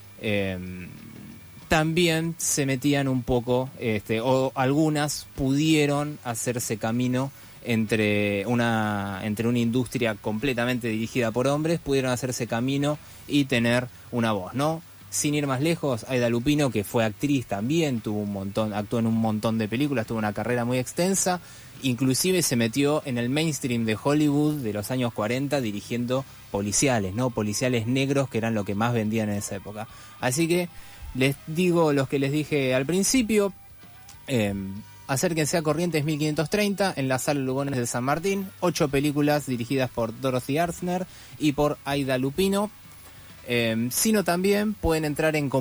también se metían un poco, o algunas pudieron hacerse camino entre una industria completamente dirigida por hombres, pudieron hacerse camino y tener una voz, ¿no? Sin ir más lejos, Aida Lupino, que fue actriz también, actuó en un montón de películas, tuvo una carrera muy extensa, inclusive se metió en el mainstream de Hollywood de los años 40 dirigiendo policiales, ¿no? Policiales negros, que eran lo que más vendían en esa época. Así que les digo los que les dije al principio, acérquense a Corrientes 1530 en la Sala Lugones de San Martín, 8 películas dirigidas por Dorothy Arzner y por Aida Lupino. Sino también pueden entrar en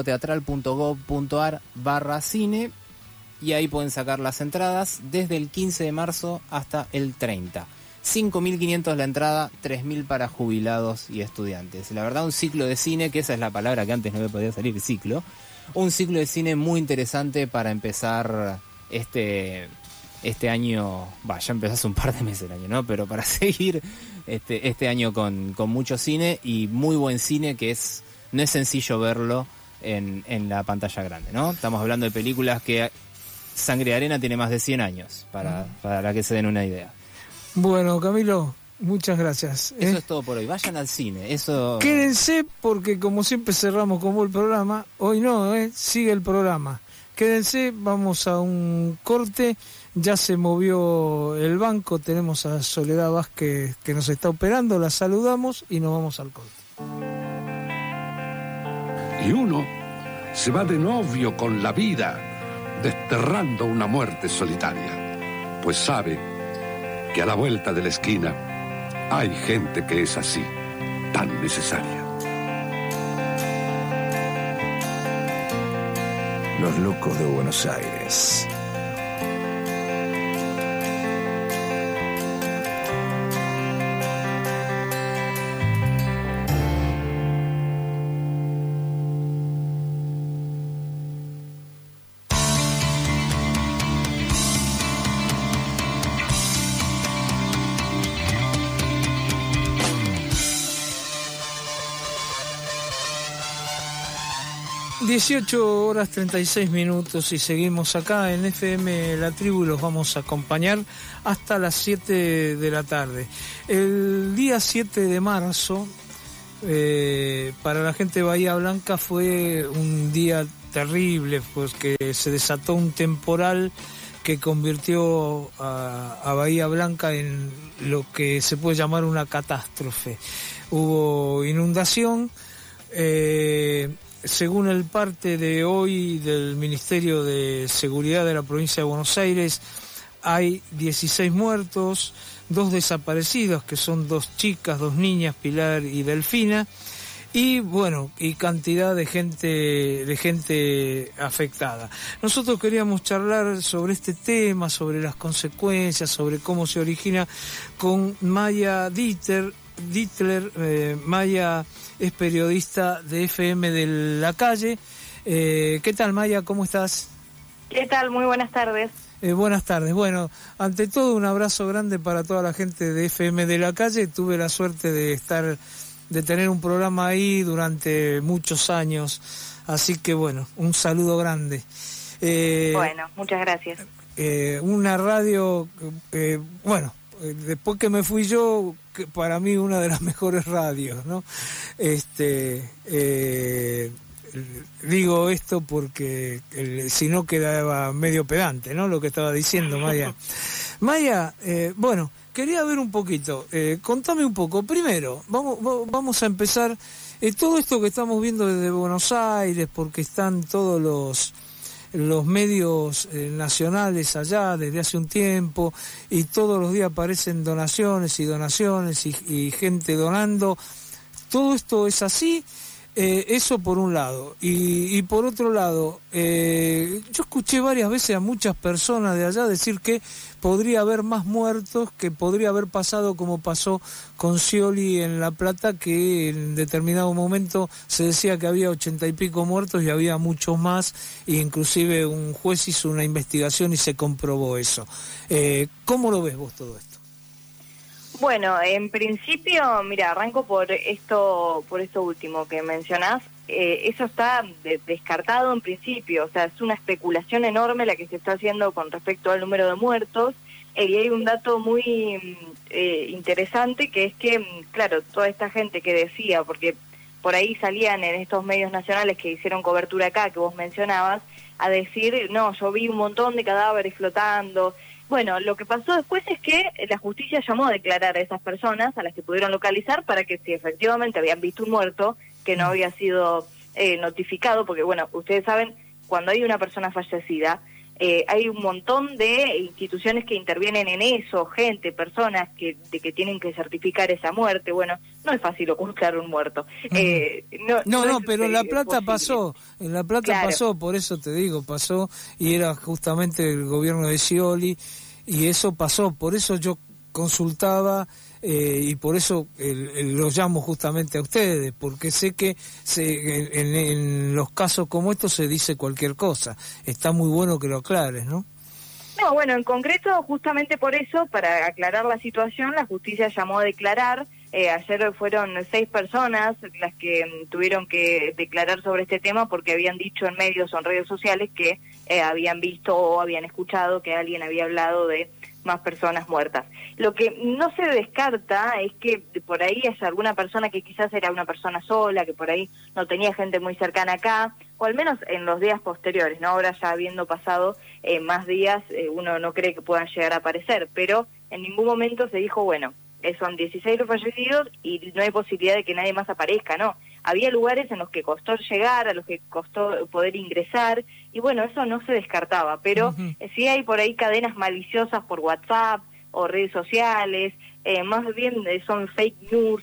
complejoteatral.gov.ar/cine y ahí pueden sacar las entradas desde el 15 de marzo hasta el 30. 5.500 la entrada, 3.000 para jubilados y estudiantes. La verdad, un ciclo de cine, que esa es la palabra que antes no me podía salir, ciclo. Un ciclo de cine muy interesante para empezar este año, ya empezó hace un par de meses el año, ¿no? Pero para seguir este año con mucho cine y muy buen cine, que no es sencillo verlo en la pantalla grande, ¿no? Estamos hablando de películas que Sangre de Arena tiene más de 100 años, para que se den una idea. Bueno, Camilo, muchas gracias. Eso es todo por hoy. Vayan al cine. Eso. Quédense porque como siempre cerramos como el programa, hoy no, sigue el programa. Quédense, vamos a un corte. Ya se movió el banco, tenemos a Soledad Vázquez que nos está operando, la saludamos y nos vamos al corte. Y uno se va de novio con la vida, desterrando una muerte solitaria, pues sabe que a la vuelta de la esquina hay gente que es así, tan necesaria. Los locos de Buenos Aires. (18:36) y seguimos acá en FM La Tribu y los vamos a acompañar hasta las 7 de la tarde. El día 7 de marzo, para la gente de Bahía Blanca fue un día terrible, porque se desató un temporal que convirtió a Bahía Blanca en lo que se puede llamar una catástrofe. Hubo inundación, según el parte de hoy del Ministerio de Seguridad de la provincia de Buenos Aires, hay 16 muertos, 2 desaparecidos, que son 2 chicas, 2 niñas, Pilar y Delfina, y bueno, y cantidad de gente afectada. Nosotros queríamos charlar sobre este tema, sobre las consecuencias, sobre cómo se origina, con Maya Dittler. Maya es periodista de FM de La Calle. ¿Qué tal, Maya? ¿Cómo estás? ¿Qué tal? Muy buenas tardes. Buenas tardes. Bueno, ante todo un abrazo grande para toda la gente de FM de La Calle. Tuve la suerte de tener un programa ahí durante muchos años, así que bueno, un saludo grande. Bueno, muchas gracias. Una radio, después que me fui yo, que para mí una de las mejores radios, ¿no? Digo esto porque si no quedaba medio pedante, ¿no? Lo que estaba diciendo Maya. Maya, quería ver un poquito, contame un poco. Primero, vamos a empezar todo esto que estamos viendo desde Buenos Aires, porque están todos los medios nacionales allá desde hace un tiempo y todos los días aparecen donaciones y gente donando. Todo esto es así. Eso por un lado, y por otro lado, yo escuché varias veces a muchas personas de allá decir que podría haber más muertos, que podría haber pasado como pasó con Scioli en La Plata, que en determinado momento se decía que había 80 y pico muertos y había muchos más, e inclusive un juez hizo una investigación y se comprobó eso. ¿Cómo lo ves vos todo esto? Bueno, en principio, mira, arranco por esto último que mencionás. Eso está descartado en principio, o sea, es una especulación enorme la que se está haciendo con respecto al número de muertos. Y hay un dato muy interesante, que es que, claro, toda esta gente que decía, porque por ahí salían en estos medios nacionales que hicieron cobertura acá, que vos mencionabas, a decir, no, yo vi un montón de cadáveres flotando. Bueno, lo que pasó después es que la justicia llamó a declarar a esas personas, a las que pudieron localizar, para que si efectivamente habían visto un muerto, que no había sido notificado, porque bueno, ustedes saben, cuando hay una persona fallecida, hay un montón de instituciones que intervienen en eso, gente, personas que tienen que certificar esa muerte. Bueno, no es fácil ocultar un muerto. No, pero en La Plata pasó, en La Plata claro. pasó, por eso te digo, pasó, y era justamente el gobierno de Scioli, y eso pasó, por eso yo consultaba, y por eso los llamo justamente a ustedes, porque sé que en los casos como estos se dice cualquier cosa. Está muy bueno que lo aclares, ¿no? No, bueno, en concreto, justamente por eso, para aclarar la situación, la justicia llamó a declarar. Ayer fueron 6 personas las que tuvieron que declarar sobre este tema, porque habían dicho en medios o en redes sociales que habían visto o habían escuchado que alguien había hablado de más personas muertas. Lo que no se descarta es que por ahí haya alguna persona que quizás era una persona sola, que por ahí no tenía gente muy cercana acá, o al menos en los días posteriores, ¿no? Ahora ya habiendo pasado más días, uno no cree que puedan llegar a aparecer, pero en ningún momento se dijo, bueno, son 16 los fallecidos y no hay posibilidad de que nadie más aparezca, no. Había lugares en los que costó llegar, a los que costó poder ingresar, y bueno, eso no se descartaba, pero sí hay por ahí cadenas maliciosas por WhatsApp o redes sociales, más bien son fake news,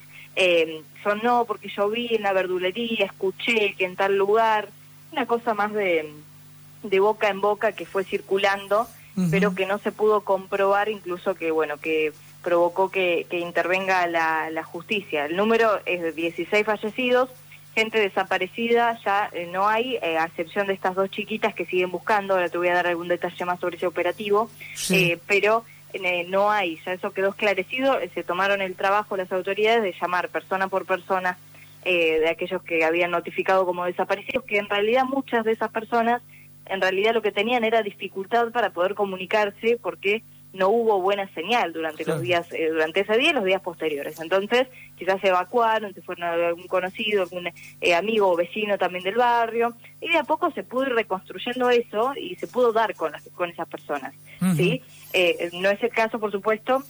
son no, porque yo vi en la verdulería, escuché que en tal lugar, una cosa más de boca en boca que fue circulando, pero que no se pudo comprobar, incluso que, bueno, que provocó que intervenga la justicia. El número es de 16 fallecidos, gente desaparecida ya no hay, a excepción de estas 2 chiquitas que siguen buscando. Ahora te voy a dar algún detalle más sobre ese operativo, sí. Pero no hay, ya eso quedó esclarecido. Se tomaron el trabajo las autoridades de llamar persona por persona de aquellos que habían notificado como desaparecidos, que en realidad muchas de esas personas, en realidad lo que tenían era dificultad para poder comunicarse, porque no hubo buena señal durante los días, durante ese día y los días posteriores. Entonces, quizás se evacuaron, se fueron a algún conocido, algún amigo o vecino también del barrio, y de a poco se pudo ir reconstruyendo eso y se pudo dar con esas personas, ¿sí? No es el caso, por supuesto,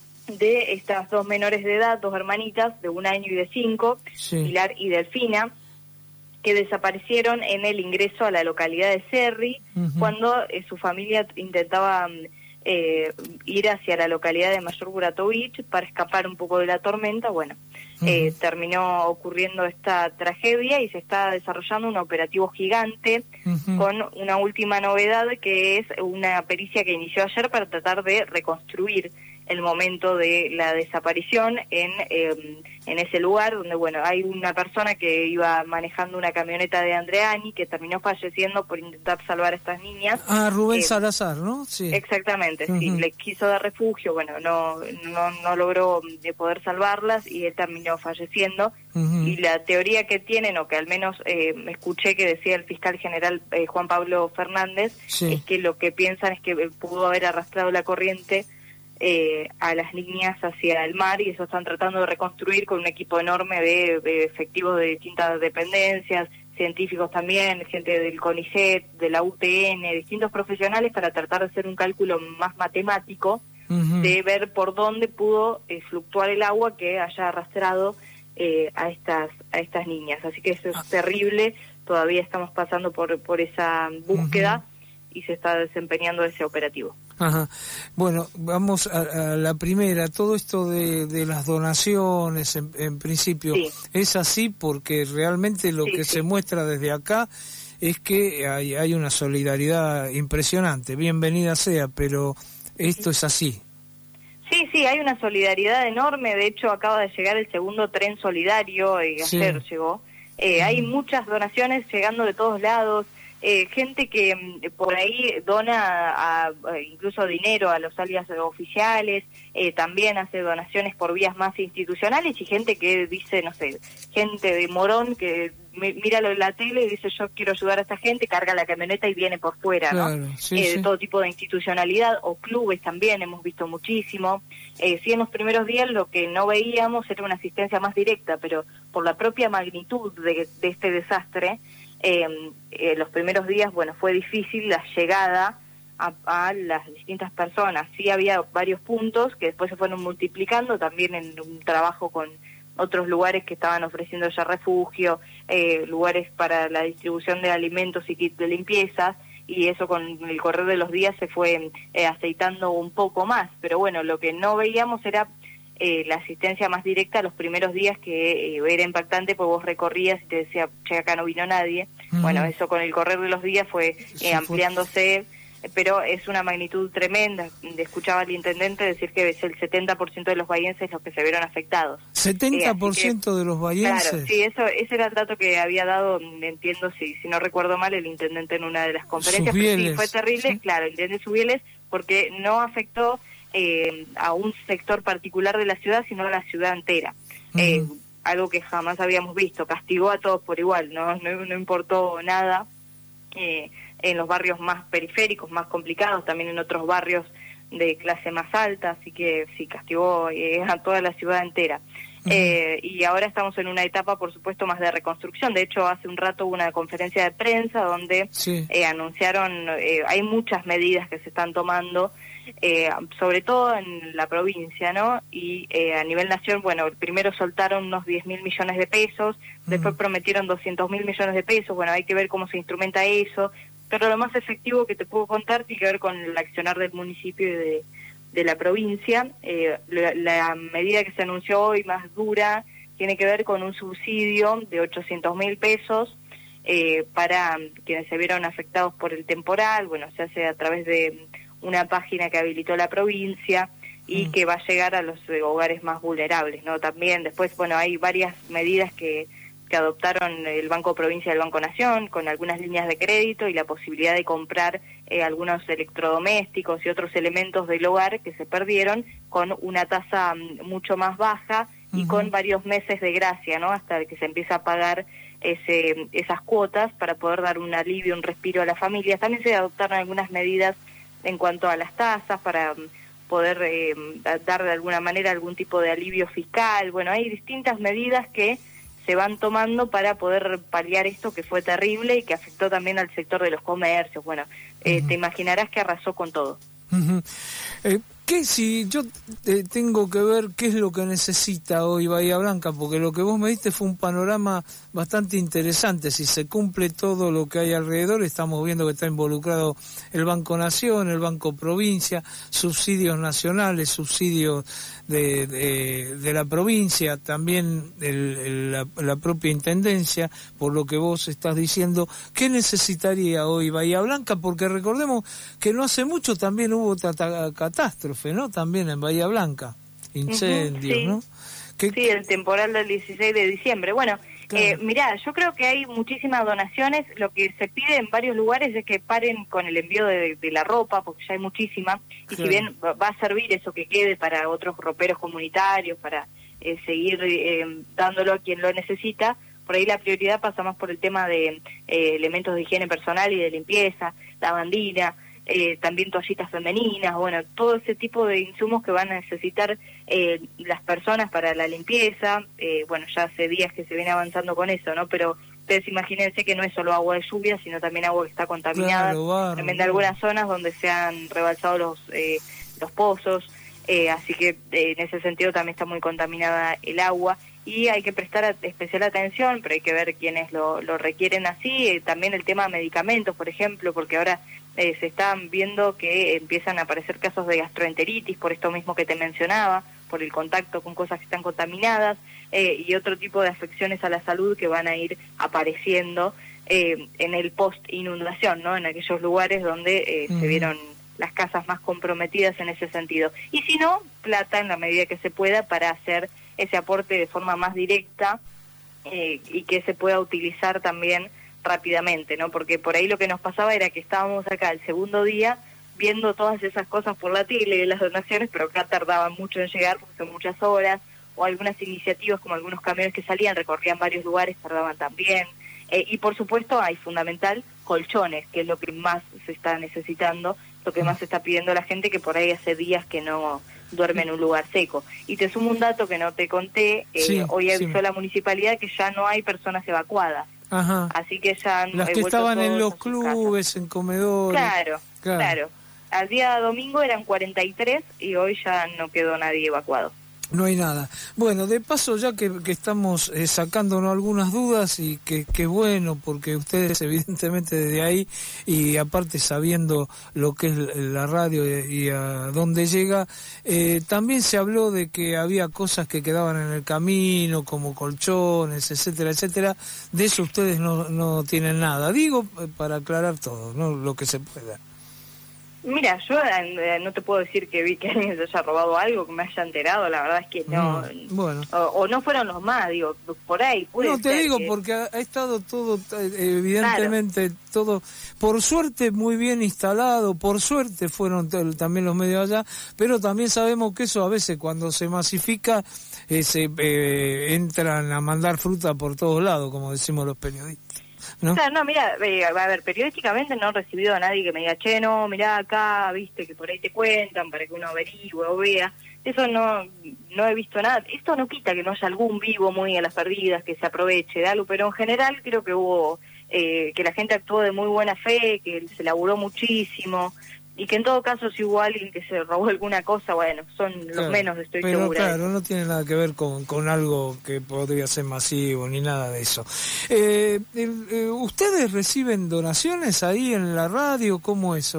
de estas 2 menores de edad, 2 hermanitas de 1 año y de 5, sí. Pilar y Delfina, que desaparecieron en el ingreso a la localidad de Cerri, cuando su familia intentaba ir hacia la localidad de Mayor Buratovich para escapar un poco de la tormenta. Bueno, terminó ocurriendo esta tragedia y se está desarrollando un operativo gigante con una última novedad, que es una pericia que inició ayer para tratar de reconstruir el momento de la desaparición en ese lugar donde, bueno, hay una persona que iba manejando una camioneta de Andreani que terminó falleciendo por intentar salvar a estas niñas. Ah, Rubén Salazar, ¿no? Sí. Exactamente, sí, le quiso dar refugio, bueno, no logró poder salvarlas y él terminó falleciendo. Y la teoría que tienen, o que al menos escuché que decía el fiscal general Juan Pablo Fernández, es que lo que piensan es que pudo haber arrastrado la corriente a las niñas hacia el mar, y eso están tratando de reconstruir con un equipo enorme de efectivos de distintas dependencias, científicos también, gente del CONICET, de la UTN, distintos profesionales, para tratar de hacer un cálculo más matemático de ver por dónde pudo fluctuar el agua que haya arrastrado a estas niñas. Así que eso es terrible, todavía estamos pasando por esa búsqueda y se está desempeñando ese operativo. Ajá. Bueno, vamos a la primera. Todo esto de las donaciones, en principio, ¿es así? Porque realmente lo que se muestra desde acá es que hay una solidaridad impresionante. Bienvenida sea, pero esto es así. Sí, hay una solidaridad enorme. De hecho, acaba de llegar el segundo tren solidario, ayer llegó. Hay muchas donaciones llegando de todos lados. Gente que por ahí dona incluso dinero a los alias oficiales, también hace donaciones por vías más institucionales, y gente que dice, no sé, gente de Morón que míralo en la tele y dice yo quiero ayudar a esta gente, carga la camioneta y viene por fuera, claro, ¿no? Sí, de todo tipo de institucionalidad, o clubes también hemos visto muchísimo. Sí, en los primeros días lo que no veíamos era una asistencia más directa, pero por la propia magnitud de este desastre, los primeros días, bueno, fue difícil la llegada a las distintas personas. Sí había varios puntos que después se fueron multiplicando, también en un trabajo con otros lugares que estaban ofreciendo ya refugio, lugares para la distribución de alimentos y kits de limpieza, y eso con el correr de los días se fue aceitando un poco más. Pero bueno, lo que no veíamos era la asistencia más directa los primeros días, que era impactante, porque vos recorrías y te decía, che, acá no vino nadie. Bueno, eso con el correr de los días fue ampliándose, pero es una magnitud tremenda. Escuchaba al intendente decir que es el 70% de los bahienses los que se vieron afectados. ¿70% de los bahienses? Claro, sí, ese era el dato que había dado, entiendo, si no recuerdo mal, el intendente en una de las conferencias. Sí, fue terrible, sí. Claro, el intendente Subieles, porque no afectó a un sector particular de la ciudad, sino a la ciudad entera. Algo que jamás habíamos visto. Castigó a todos por igual, no importó nada. En los barrios más periféricos, más complicados, también en otros barrios de clase más alta, así que sí, castigó a toda la ciudad entera. Y ahora estamos en una etapa, por supuesto, más de reconstrucción. De hecho, hace un rato hubo una conferencia de prensa donde anunciaron, hay muchas medidas que se están tomando, sobre todo en la provincia, ¿no? Y a nivel nación, bueno, primero soltaron unos 10.000 millones de pesos, después prometieron 200.000 millones de pesos, bueno, hay que ver cómo se instrumenta eso, pero lo más efectivo que te puedo contar tiene que ver con el accionar del municipio y de la provincia. La medida que se anunció hoy, más dura, tiene que ver con un subsidio de 800.000 pesos para quienes se vieron afectados por el temporal. Bueno, se hace a través de una página que habilitó la provincia y que va a llegar a los hogares más vulnerables, ¿no? También después, bueno, hay varias medidas que adoptaron el Banco Provincia y el Banco Nación, con algunas líneas de crédito y la posibilidad de comprar algunos electrodomésticos y otros elementos del hogar que se perdieron, con una tasa mucho más baja y con varios meses de gracia, ¿no? Hasta que se empieza a pagar esas cuotas, para poder dar un alivio, un respiro a las familias. También se adoptaron algunas medidas en cuanto a las tasas, para poder dar de alguna manera algún tipo de alivio fiscal. Bueno, hay distintas medidas que se van tomando para poder paliar esto que fue terrible y que afectó también al sector de los comercios. Bueno, te imaginarás que arrasó con todo. ¿Qué si yo tengo que ver qué es lo que necesita hoy Bahía Blanca? Porque lo que vos me diste fue un panorama bastante interesante. Si se cumple todo lo que hay alrededor, estamos viendo que está involucrado el Banco Nación, el Banco Provincia, subsidios nacionales, subsidios de la provincia, también la propia Intendencia, por lo que vos estás diciendo. ¿Qué necesitaría hoy Bahía Blanca? Porque recordemos que no hace mucho también hubo otra catástrofe, ¿no? También en Bahía Blanca, incendios, sí. ¿no? Sí, el temporal del 16 de diciembre. Bueno, claro. Mirá, yo creo que hay muchísimas donaciones. Lo que se pide en varios lugares es que paren con el envío de la ropa, porque ya hay muchísima, y si bien va a servir eso que quede para otros roperos comunitarios, para seguir dándolo a quien lo necesita, por ahí la prioridad pasa más por el tema de elementos de higiene personal y de limpieza, lavandina, también toallitas femeninas, bueno, todo ese tipo de insumos que van a necesitar las personas para la limpieza. Bueno, ya hace días que se viene avanzando con eso, ¿no? Pero ustedes imagínense que no es solo agua de lluvia, sino también agua que está contaminada, también de algunas zonas donde se han rebalsado los pozos, así que en ese sentido también está muy contaminada el agua, y hay que prestar especial atención, pero hay que ver quiénes lo requieren así. También el tema de medicamentos, por ejemplo, porque ahora se están viendo que empiezan a aparecer casos de gastroenteritis, por esto mismo que te mencionaba, por el contacto con cosas que están contaminadas, y otro tipo de afecciones a la salud que van a ir apareciendo en el post-inundación, ¿no? En aquellos lugares donde se vieron las casas más comprometidas en ese sentido. Y si no, plata en la medida que se pueda para hacer ese aporte de forma más directa y que se pueda utilizar también rápidamente, ¿no? Porque por ahí lo que nos pasaba era que estábamos acá el segundo día viendo todas esas cosas por la tele de las donaciones, pero acá tardaban mucho en llegar porque son muchas horas, o algunas iniciativas como algunos camiones que salían, recorrían varios lugares, tardaban también. Y por supuesto hay fundamental colchones, que es lo que más se está necesitando, lo que más se está pidiendo la gente, que por ahí hace días que no duerme en un lugar seco. Y te sumo un dato que no te conté, hoy avisó la municipalidad que ya no hay personas evacuadas. Ajá. Así que ya han las que estaban en los clubes, en comedores. Claro. Al día domingo eran 43 y hoy ya no quedó nadie evacuado. No hay nada. Bueno, de paso, ya que estamos sacándonos algunas dudas, y que bueno, porque ustedes evidentemente desde ahí, y aparte sabiendo lo que es la radio y a dónde llega, también se habló de que había cosas que quedaban en el camino, como colchones, etcétera, etcétera. De eso ustedes no tienen nada. Digo, para aclarar todo, ¿no? Lo que se pueda. Mira, yo no te puedo decir que vi que alguien se haya robado algo, que me haya enterado, la verdad es que no. Bueno. O no fueron los más, digo, por ahí puede No, te ser digo, que... porque ha estado todo, evidentemente, todo, por suerte, muy bien instalado, por suerte fueron también los medios allá, pero también sabemos que eso a veces cuando se masifica, entran a mandar fruta por todos lados, como decimos los periodistas. ¿No? Claro, no, mira, a ver, periodísticamente no he recibido a nadie que me diga, che, no, mirá acá, viste, que por ahí te cuentan para que uno averigüe o vea. Eso no he visto nada. Esto no quita que no haya algún vivo muy a las perdidas que se aproveche de algo, pero en general creo que hubo, que la gente actuó de muy buena fe, que se laburó muchísimo, y que en todo caso si hubo alguien que se robó alguna cosa, bueno, son los menos, estoy segura. Pero claro, no tiene nada que ver con algo que podría ser masivo, ni nada de eso. ¿Ustedes reciben donaciones ahí en la radio? ¿Cómo es?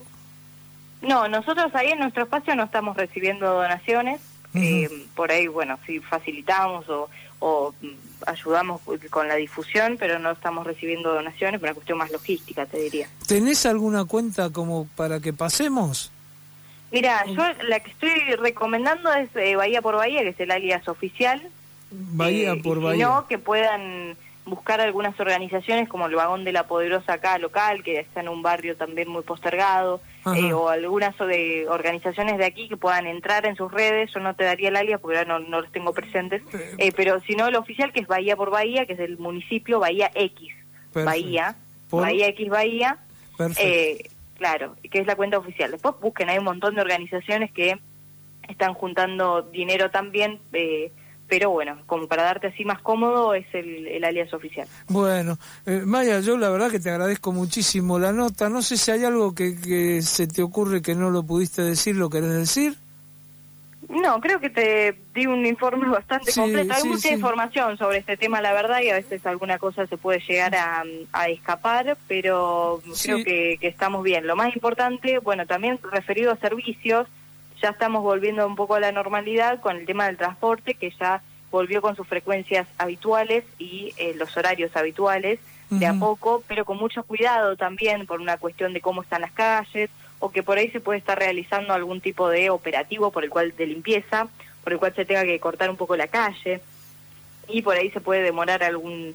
No, nosotros ahí en nuestro espacio no estamos recibiendo donaciones. Por ahí, bueno, sí facilitamos o ayudamos con la difusión, pero no estamos recibiendo donaciones, por una cuestión más logística, te diría. ¿Tenés alguna cuenta como para que pasemos? Mira, yo la que estoy recomendando es Bahía por Bahía, que es el alias oficial. Bahía por Bahía. Si no, que puedan buscar algunas organizaciones como el Vagón de la Poderosa acá local, que está en un barrio también muy postergado, o algunas de organizaciones de aquí que puedan entrar en sus redes. Yo no te daría el alias porque ahora no los tengo presentes, pero si no, el oficial, que es Bahía por Bahía, que es el municipio Bahía X. Perfecto. Bahía, Bahía X Bahía, claro, que es la cuenta oficial. Después busquen, hay un montón de organizaciones que están juntando dinero también, pero bueno, como para darte así más cómodo, es el alias oficial. Bueno, Maya, yo la verdad que te agradezco muchísimo la nota. No sé si hay algo que se te ocurre que no lo pudiste decir, ¿lo querés decir? No, creo que te di un informe bastante completo. Hay mucha información sobre este tema, la verdad, y a veces alguna cosa se puede llegar a escapar, pero creo que estamos bien. Lo más importante, bueno, también referido a servicios, ya estamos volviendo un poco a la normalidad con el tema del transporte, que ya volvió con sus frecuencias habituales y los horarios habituales, de a poco, pero con mucho cuidado también por una cuestión de cómo están las calles, o que por ahí se puede estar realizando algún tipo de operativo de limpieza, por el cual se tenga que cortar un poco la calle, y por ahí se puede demorar algún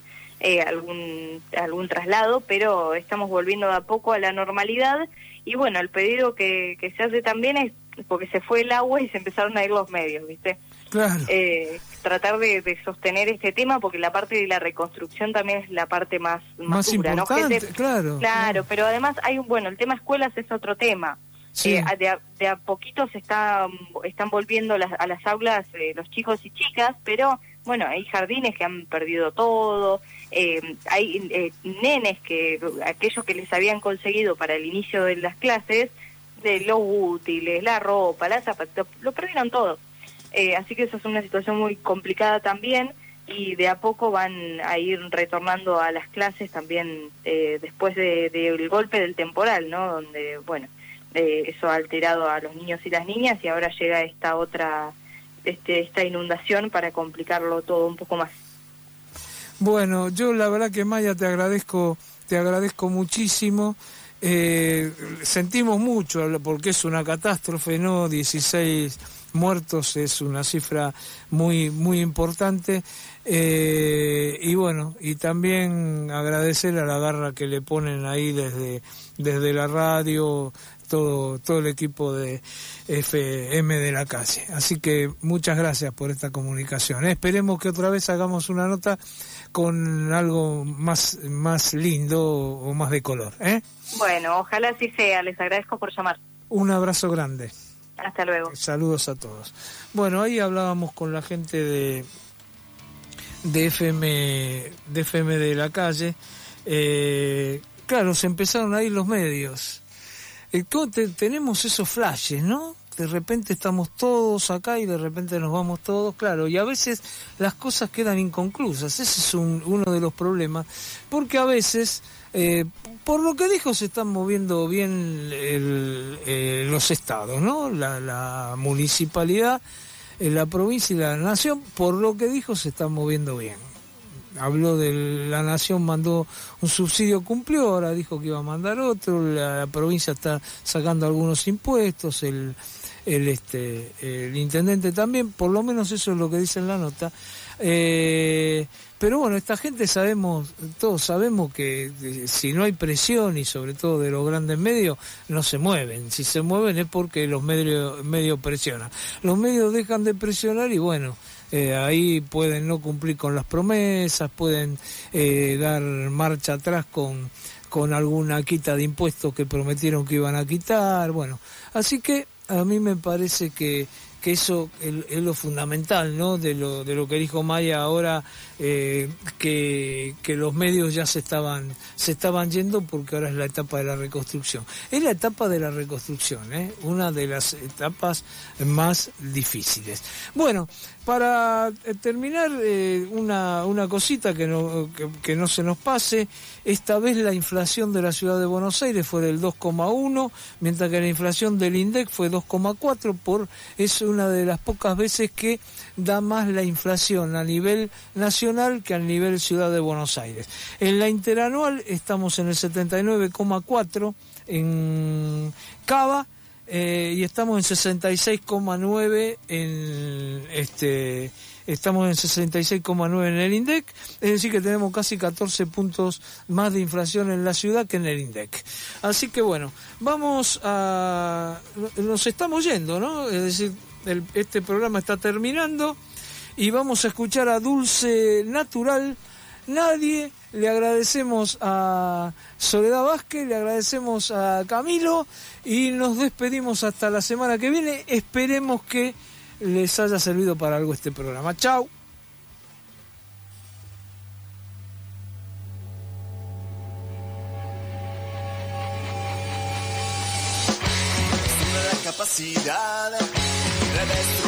traslado, pero estamos volviendo de a poco a la normalidad. Y bueno, el pedido que se hace también es porque se fue el agua y se empezaron a ir los medios, ¿viste? Claro. Tratar de sostener este tema, porque la parte de la reconstrucción también es la parte más dura, importante, ¿no? Claro, pero además hay el tema escuelas es otro tema. Sí. De a poquito están volviendo a las aulas los chicos y chicas, pero bueno, hay jardines que han perdido todo, hay nenes aquellos que les habían conseguido para el inicio de las clases, de los útiles, la ropa, las zapatos, lo perdieron todo. Así que eso es una situación muy complicada también, y de a poco van a ir retornando a las clases también después del golpe del temporal, ¿no? Donde, bueno, eso ha alterado a los niños y las niñas, y ahora llega esta inundación para complicarlo todo un poco más. Bueno, yo la verdad que Maya te agradezco muchísimo. Sentimos mucho porque es una catástrofe, ¿no? 16 muertos es una cifra muy muy importante, y Y bueno, y también agradecer a la garra que le ponen ahí desde la radio, todo el equipo de FM de la calle. Así que muchas gracias por esta comunicación. Esperemos que otra vez hagamos una nota con algo más lindo o más de color. Bueno, ojalá así sea. Les agradezco por llamar. Un abrazo grande. Hasta luego. Saludos a todos. Bueno, ahí hablábamos con la gente de FM de la calle. Claro, se empezaron a ir los medios. Tenemos esos flashes, ¿no? De repente estamos todos acá y de repente nos vamos todos, claro, y a veces las cosas quedan inconclusas. Ese es uno de los problemas, porque a veces, por lo que dijo, se están moviendo bien los estados, ¿no? La municipalidad, la provincia y la nación, por lo que dijo, se están moviendo bien. Habló de la nación, mandó un subsidio, cumplió, ahora dijo que iba a mandar otro, la provincia está sacando algunos impuestos, el intendente también, por lo menos eso es lo que dice en la nota. Pero bueno, esta gente todos sabemos que si no hay presión, y sobre todo de los grandes medios, no se mueven. Si se mueven es porque los medios presionan. Los medios dejan de presionar y bueno, ahí pueden no cumplir con las promesas, pueden dar marcha atrás con alguna quita de impuestos que prometieron que iban a quitar. Bueno, así que a mí me parece que eso es lo fundamental, ¿no? De lo que dijo Maya ahora, que los medios ya se estaban yendo, porque ahora es la etapa de la reconstrucción. Es la etapa de la reconstrucción, una de las etapas más difíciles. Bueno, para terminar, una cosita que no se nos pase. Esta vez la inflación de la ciudad de Buenos Aires fue del 2,1, mientras que la inflación del INDEC fue 2,4. Es una de las pocas veces que da más la inflación a nivel nacional que a nivel ciudad de Buenos Aires. En la interanual estamos en el 79,4 en Cava, y estamos en 66,9 estamos en 66,9 en el INDEC, es decir que tenemos casi 14 puntos más de inflación en la ciudad que en el INDEC. Así que bueno, nos estamos yendo, ¿no? Es decir, este programa está terminando y vamos a escuchar a Dulce Natural, Nadie. Le agradecemos a Soledad Vázquez, le agradecemos a Camilo y nos despedimos hasta la semana que viene. Esperemos que les haya servido para algo este programa. Chau. La capacidad de